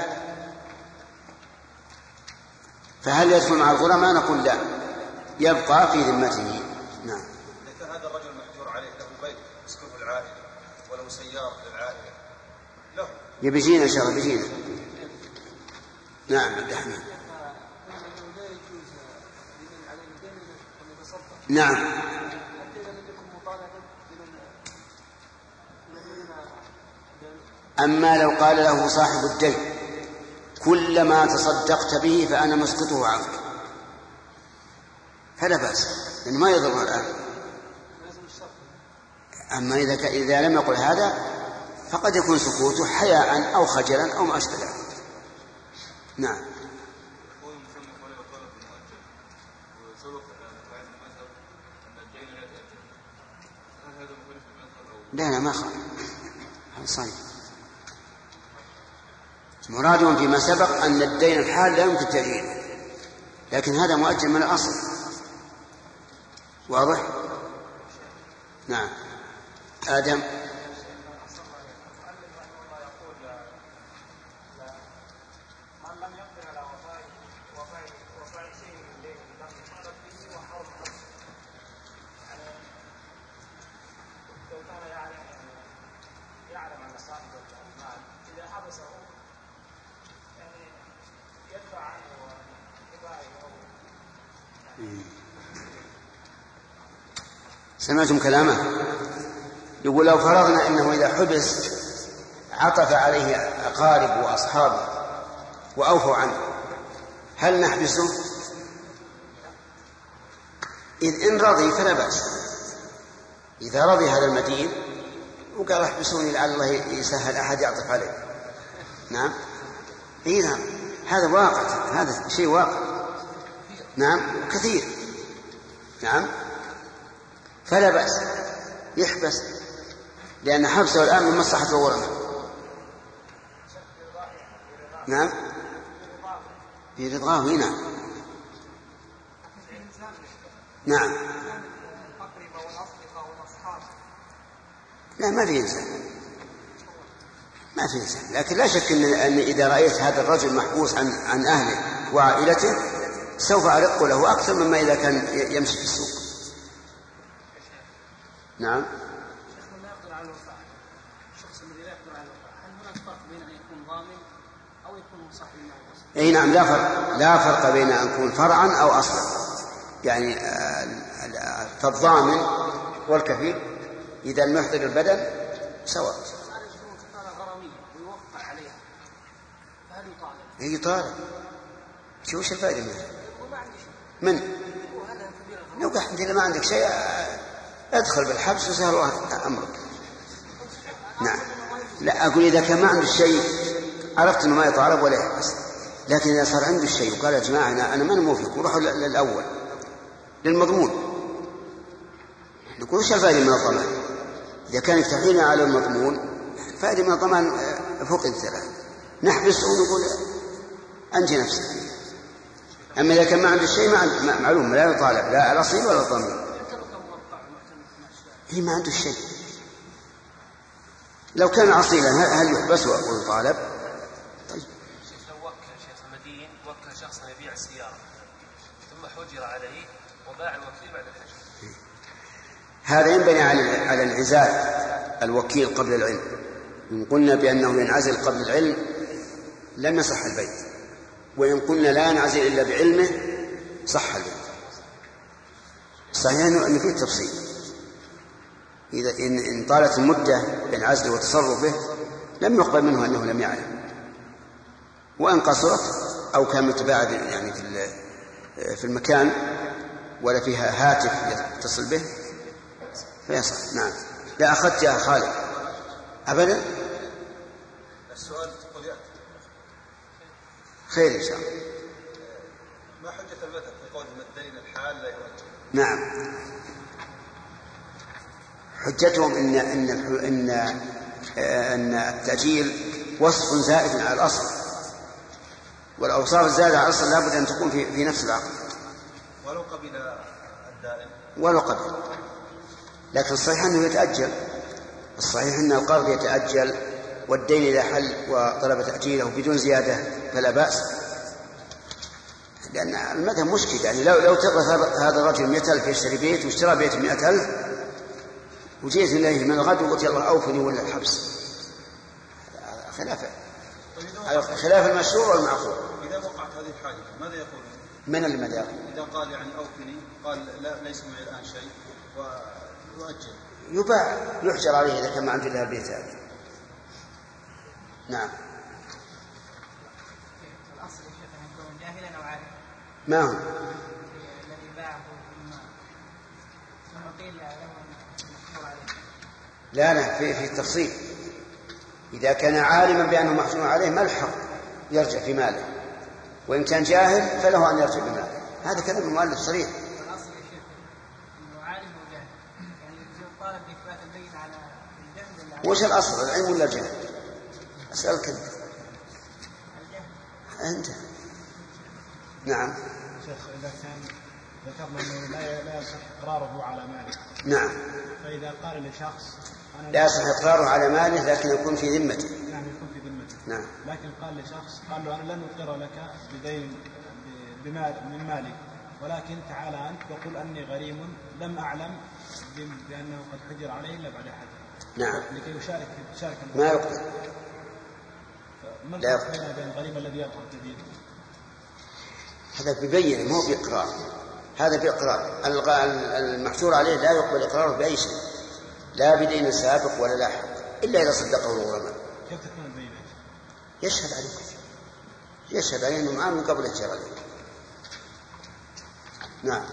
فهل يدخل مع الغرماء؟ نقول لا، يبقى في ذمته. نعم. إذا كان هذا الرجل محجور عليه له بيت يسكنه العائلة ولو سيارة للعائلة له، يبيجينا إن شاء الله بيجينا. نعم عبد الحميد. نعم. أما لو قال له صاحب الدين كل ما تصدقت به فأنا مسقطه عنك فلا بأس، لأنه ما يضر الآن. أما إذا لم يقل هذا فقد يكون سكوته حياء أو خجلا أو ما أشبه ذلك. نعم. لا ما خالف، هذا صحيح. مرادهم فيما سبق أن الدين الحال لا يمكن تأجيله، لكن هذا مؤجل من الأصل. واضح؟ نعم. آدم. سمعتم كلامه؟ يقول لو فرضنا أنه إذا حبس عطف عليه أقارب وأصحابه وأوفوا عنه، هل نحبسه؟ إذ إن رضي فلا بأس. إذا رضي هذا المدين وقال احبسوني لعل الله يسهل أحد يعطف عليه. نعم. إيه نعم، هذا واقع، هذا شيء واقع. نعم كثير. نعم فلا بأس يحبس، لأن حبسه الآن من مصلحة الغرماء. نعم في رضاه هنا. نعم لا ما في إنسان، ما في إنسان، لكن لا شك أن إذا رأيت هذا الرجل محبوس عن أهله وعائلته سوف أرق له أكثر مما إذا كان يمشي في السوق. نعم. لا يقدر على الوفاء، الشخص الذي لا يقدر على الوفاء، هل هناك فرق بين أن يكون ضامن أو يكون صاحب المال؟ أي نعم، لا فرق بين أن يكون فرعا أو أصلا. يعني فالضامن والكفيل إذا لم يحضر البدن سواء. يطالب. شو الفائدة منه؟ لو قلت ما عندك شيء ادخل بالحبس وسهل الله أمرك. نعم. لا أقول إذا كان ما عنده شيء عرفت أنه ما يطالب ولا يحبس، لكن إذا صار عنده الشيء وقال يا جماعة أنا ما نموفق وروحوا للأول للمضمون، نقول وش الفائدة من الضمان؟ إذا كان يفتحين على المضمون فائدة من الضمان فوق الثلاث، نحبسه ونقول أنجي نفسك. أما إذا كان ما عنده شيء معلوم لا يطالب لا الأصيل ولا الضمير. هي ما عنده شيء. لو كان أصيلا هل يحبس ويطالب؟ طيب. لو وكل شيخ المدين وكل شخصا يبيع السيارة ثم حجر عليه وباع الوكيل بعد الحجر. هذا ينبني على انعزال الوكيل قبل العلم. إن قلنا بأنه ينعزل قبل العلم لم يصح البيع، وإن قلنا لا ينعزل إلا بعلمه صح البيع. صحيح أنه فيه تفصيل، إذا إن طالت المدة بين عزله وتصرفه لم يقبل منه أنه لم يعلم، وإن قصرت أو كان متباعد يعني في المكان ولا فيها هاتف يتصل به فيصح. نعم. لا أخذت يا خالد أبدا. السؤال تقول يأتي خير إن شاء الله. ما حجة المذهب في قول أن الدين الحال لا يؤجل؟ نعم، حجتهم إن التأجيل وصف زائد على الأصل، والأوصاف الزائدة على الأصل لابد أن تكون في نفس العقد ولو قبل الدائن ولو قبل. لكن الصحيح أنه يتأجل، الصحيح أن القرض يتأجل والدين إذا حل وطلب تأجيله بدون زيادة فلا بأس، لأن المذهب مشكل. يعني لو تقرأ هذا الرجل 100,000 يشتري بيت واشترى بيت 100,000 وجيت إليه من الغد وقلت يلا أوفني ولا الحبس، خلاف المشروع والمعقول. إذا وقعت هذه الحاجة ماذا يقول؟ من المذهب؟ إذا قال يعني أوفني قال لا ليس معي الآن شيء ويؤجل يباع يحجر عليه إذا كان ما عنده إلا البيت هذا. نعم. الأصل يا شيخ أن يكون جاهلا أو عالما. ما هو؟ الذي باعه ثم قيل له محجور عليه. لا في التفصيل. إذا كان عالما بأنه محجور عليه ما الحق يرجع في ماله، وإن كان جاهل فله أن يرجع بماله. هذا كلام المؤلف صريح. الأصل يا شيخ أنه عالم وجاهل، يعني يجوز طالب بإثبات البين على الجهل. وش الأصل، العلم ولا الجهل؟ أسألك أنت. نعم. شيخ إذا كان ذكرنا أنه لا يصح إقراره على ماله. نعم. فإذا قال لشخص لا يصح إقراره على ماله لكن يكون في ذمته. يعني يكون في ذمته. نعم. لكن قال لشخص قال له أنا لن أقر لك بدين بمال من مالي، ولكن تعال أنت وقل أني غريم لم أعلم بأنه قد حجر عليه إلا بعد حجر. نعم. لكي يشارك ما يقبل. ما الفرق بين الغريم الذي يطلب جديد؟ هذا ببين مو بإقرار، هذا بإقرار. المحجور عليه لا يقبل إقراره بأي شيء، لا بدين سابق ولا لاحق إلا إذا صدقه الغرماء. كيف تكون البينة؟ يشهد عليه، يشهد عليه أنه معه من قبل الجر عليه. نعم.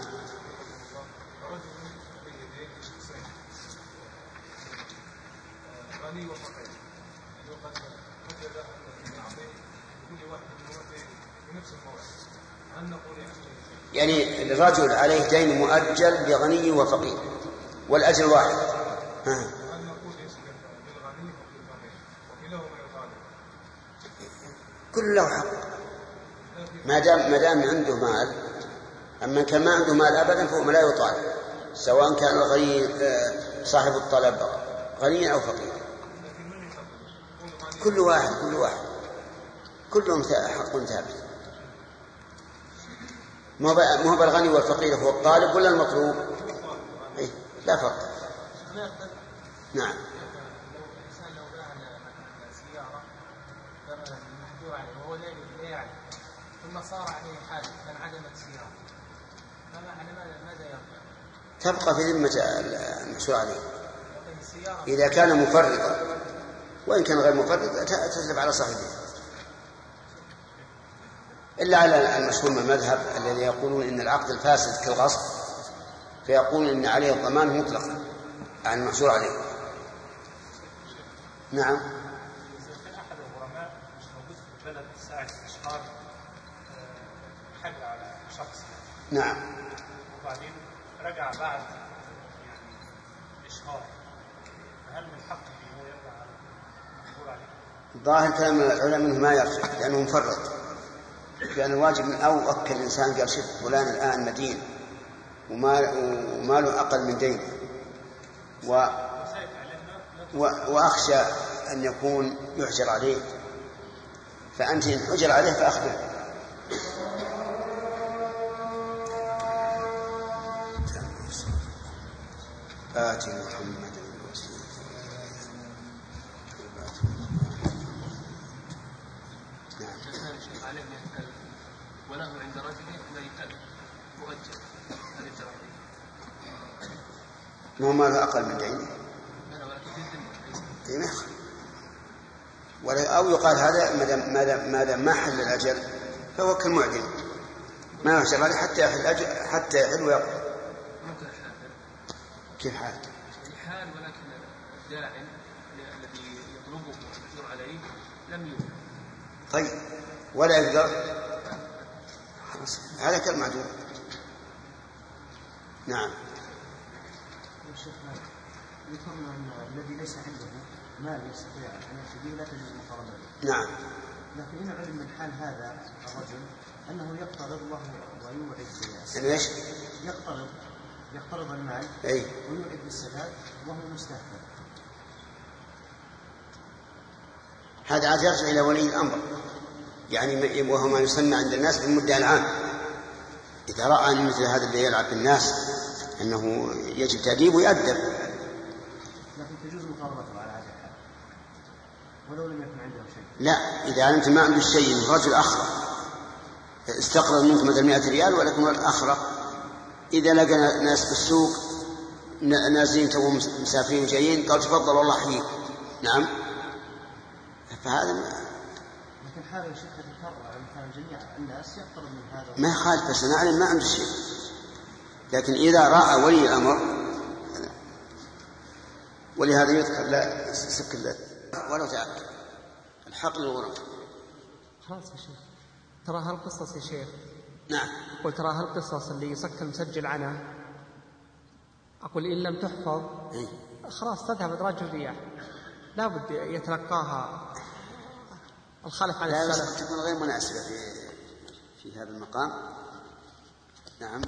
يعني الرجل عليه دين مؤجل بغني وفقير والأجل واحد. كل له حق ما دام عنده مال. أما كان ما عنده مال أبدا فهو لا يطالب، سواء كان الغني صاحب الطلب غني أو فقير. كل واحد كلهم حق ثابت. ما هو بالغني والفقير هو الطالب ولا المطلوب؟ لا فرق. نعم. لو باع سيارة محجور عليه وهو لا يعلم ثم صار عليه حادث فانعدمت السيارة، ماذا يرجع؟ تبقى في ذمة المحجور عليه إذا كان مفرطا، وإن كان غير مفرط تسلب على صاحبه، إلا على المشهور من المذهب الذي يقولون إن العقد الفاسد كالغصب، فيقول إن عليه الضمان مطلقا عن المحجور عليه. نعم. أحد الغرماء مش موجود في البلد ساعة إشهار حجر على شخص. نعم. وبعدين رجع بعد إشهار، فهل من حقه هو يرجع على ظاهر كلام العلماء منه ما يرجع لأنه مفرط، لأن الواجب من أو أكل الإنسان قال شوف فلان الآن مدين وماله أقل من دين وأخشى أن يكون يحجر عليه، فأنت إن حجر عليه فأخبر. آتي محمد الوسيلة عليه من يتكلم وله عند رجل ميتا مؤجل هل يجرى ما هو ماله أقل من دين لا ولكن في الذمة أو يقال هذا ما دام ما حل الأجل فهو كالمعدم ما يحجر عليه حتى يحل ويقضي. كيف حال؟ حال ولكن الداعم الذي يطلبه المحجور عليه لم يوجد. طيب ولا يقدر هذا كالمعدوم. نعم. ذكرنا أن الذي ليس عنده مال يستطيع أن يشتري لا تجوز المقارنة. نعم. لكن إن علم من حال هذا الرجل أنه يقترض ويوعد أنه إيش؟ يقترض المال ويوعد بالسداد وهو مستهتر. هذا عاد يرجع إلى ولي الأمر، يعني وهو ما يسمى عند الناس بالمدعي العام. إذا رأى أن مثل هذا اللي يلعب بالناس أنه يجب تأديبه يؤدب. لكن تجوز مقارنته على هذا الحال ولو لم يكن عنده شيء. لا، إذا علمت ما عنده شيء رجل أخرى استقرض منك مثل 100 ريال ولكن الأخرى إذا لقى ناس بالسوق نازلين توهم مسافرين وجايين قال تفضل والله أحييك. نعم. فهذا لكن حال الشيخ يتكرر على مثال جميع الناس يقترض من هذا ما يخالف، بس نعلم ما عنده شيء. لكن إذا رأى ولي الأمر ولهذا يذكر لا سك ولو تأكد الحق للغرم. خلاص يا شيخ. ترى هالقصص يا شيخ. نعم. قلت ترى هالقصص اللي يصك المسجل عنها أقول إن لم تحفظ خلاص تذهب إدراج الرياح، لا بد يتلقاها الخلف عن السلف. لا تكون غير مناسبة في هذا المقام. نعم.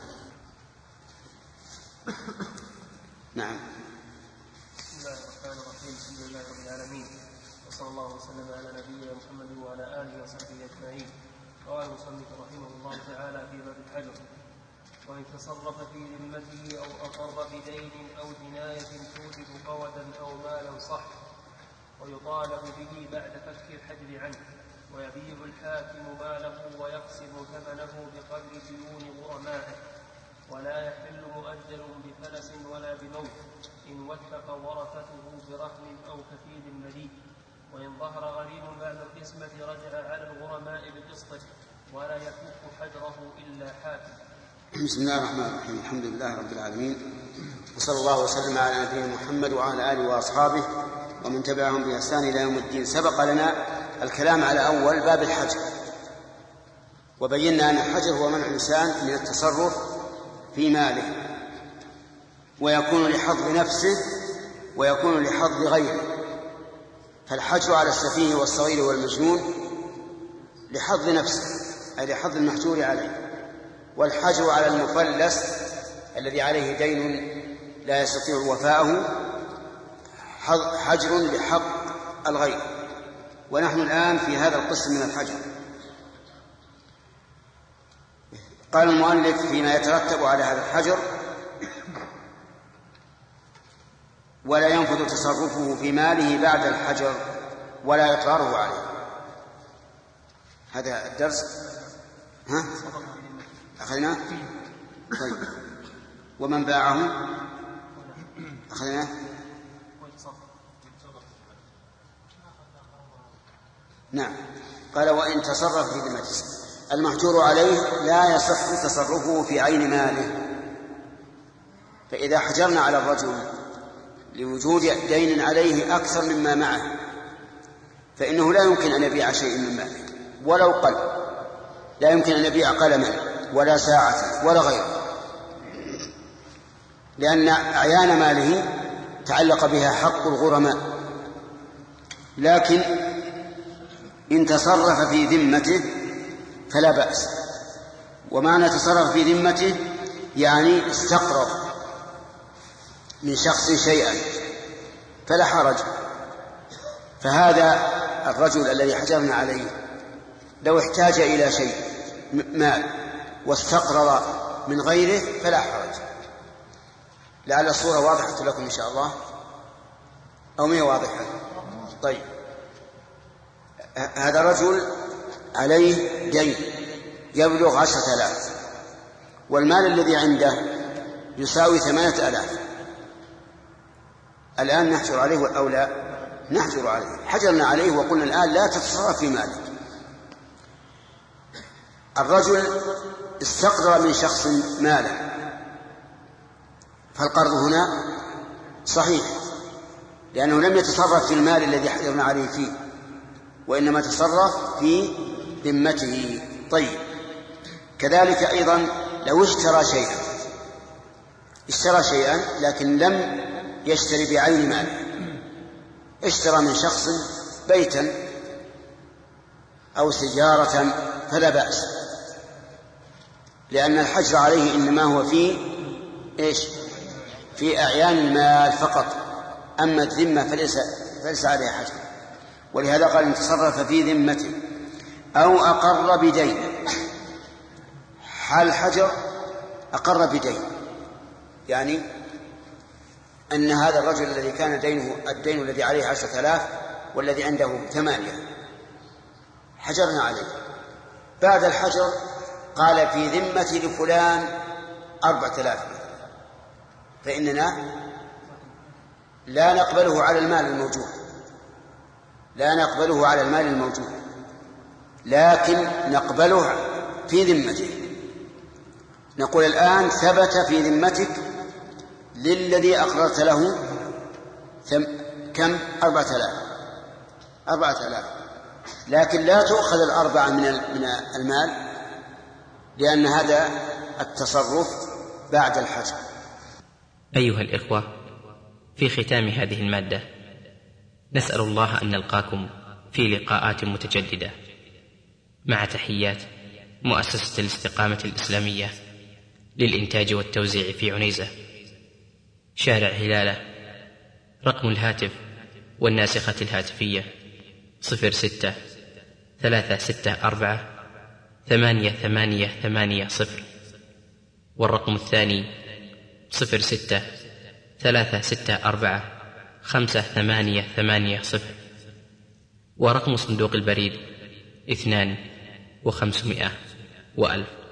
نعم. بسم الله الرحمن الرحيم. الحمد لله رب العالمين وصلى الله وسلم على نبينا محمد وعلى آله وصحبه أجمعين. قال المصنف رحمه الله تعالى في باب الحجر: وإن تصرف في ذمته أو أقر بدين أو جناية توجب قودا أو مالا صح ويطالب به بعد فك الحجر عنه، ويبيع الحاكم ماله ويقسم ثمنه بقدر ديون غرمائه، ولا يحل مؤجل بفلس ولا بموت إن وثق ورثته برهن أو كفيل مليء. وإن ظهر غريم بعد القسمة رجع على الغرماء بقسطه ولا يفك حجره إلا حاكم. بسم الله الرحمن الرحيم. الحمد لله رب العالمين وصلى الله وسلم على نبينا محمد وعلى آله وأصحابه ومن تبعهم بإحسان إلى يوم الدين. سبق لنا الكلام على أول باب الحجر، وبينا أن الحجر هو منع الإنسان من التصرف في ماله، ويكون لحظ نفسه ويكون لحظ غيره. فالحجر على السفيه والصغير والمجنون لحظ نفسه أي لحظ المحجور عليه، والحجر على المفلس الذي عليه دين لا يستطيع وفاءه حجر لحق الغير. ونحن الآن في هذا القسم من الحجر. قال المؤلف فيما يترتب على هذا الحجر: ولا ينفذ تصرفه في ماله بعد الحجر ولا إقراره عليه. هذا الدرس أخذناه. طيب، ومن باعه أخذناه. نعم. قال وإن تصرف في ذمته، المحجور عليه لا يصح تصرفه في عين ماله. فإذا حجرنا على الرجل لوجود دين عليه أكثر مما معه فإنه لا يمكن أن يبيع شيء من ماله ولو قل، لا يمكن أن يبيع قلما ولا ساعة ولا غيره، لأن أعيان ماله تعلق بها حق الغرماء. لكن إن تصرف في ذمته فلا بأس. ومعنى تصرف في ذمته يعني استقرض من شخص شيئا فلا حرج. فهذا الرجل الذي حجرنا عليه لو احتاج إلى شيء مال واستقرض من غيره فلا حرج. لعل الصورة واضحة لكم إن شاء الله أو ما هي واضحة؟ طيب، هذا رجل عليه دين يبلغ 10,000 والمال الذي عنده يساوي 8,000. الآن نحجر عليه أو لا نحجر عليه؟ حجرنا عليه وقلنا الآن لا تتصرف في مالك. الرجل استقرض من شخص مالا فالقرض هنا صحيح لأنه لم يتصرف في المال الذي حجرنا عليه فيه وإنما تصرف في ذمته. طيب، كذلك أيضا لو اشترى شيئا لكن لم يشتري بعين مال، اشترى من شخص بيتا أو سيارة فلا بأس، لأن الحجر عليه إنما هو في أعيان المال فقط، أما الذمة فليس عليها حجر. ولهذا قال إن تصرف في ذمته أو أقر بدين. حال حجر أقر بدين، يعني أن هذا الرجل الذي كان الدين الذي عليه 10,000 والذي عنده 8 حجرنا عليه. بعد الحجر قال في ذمتي لفلان 4,000 فإننا لا نقبله على المال الموجود، لكن نقبله في ذمته. نقول الآن ثبت في ذمتك للذي أقررت له كم 4,000 لكن لا تؤخذ 4 من المال لأن هذا التصرف بعد الحجر. أيها الإخوة، في ختام هذه المادة نسأل الله أن نلقاكم في لقاءات متجددة، مع تحيات مؤسسة الاستقامة الإسلامية للإنتاج والتوزيع في عنيزة، شارع هلالة. رقم الهاتف والناسخة الهاتفية 06-364-8880، والرقم الثاني 06-364-5880، ورقم صندوق البريد 2 و500 و1000.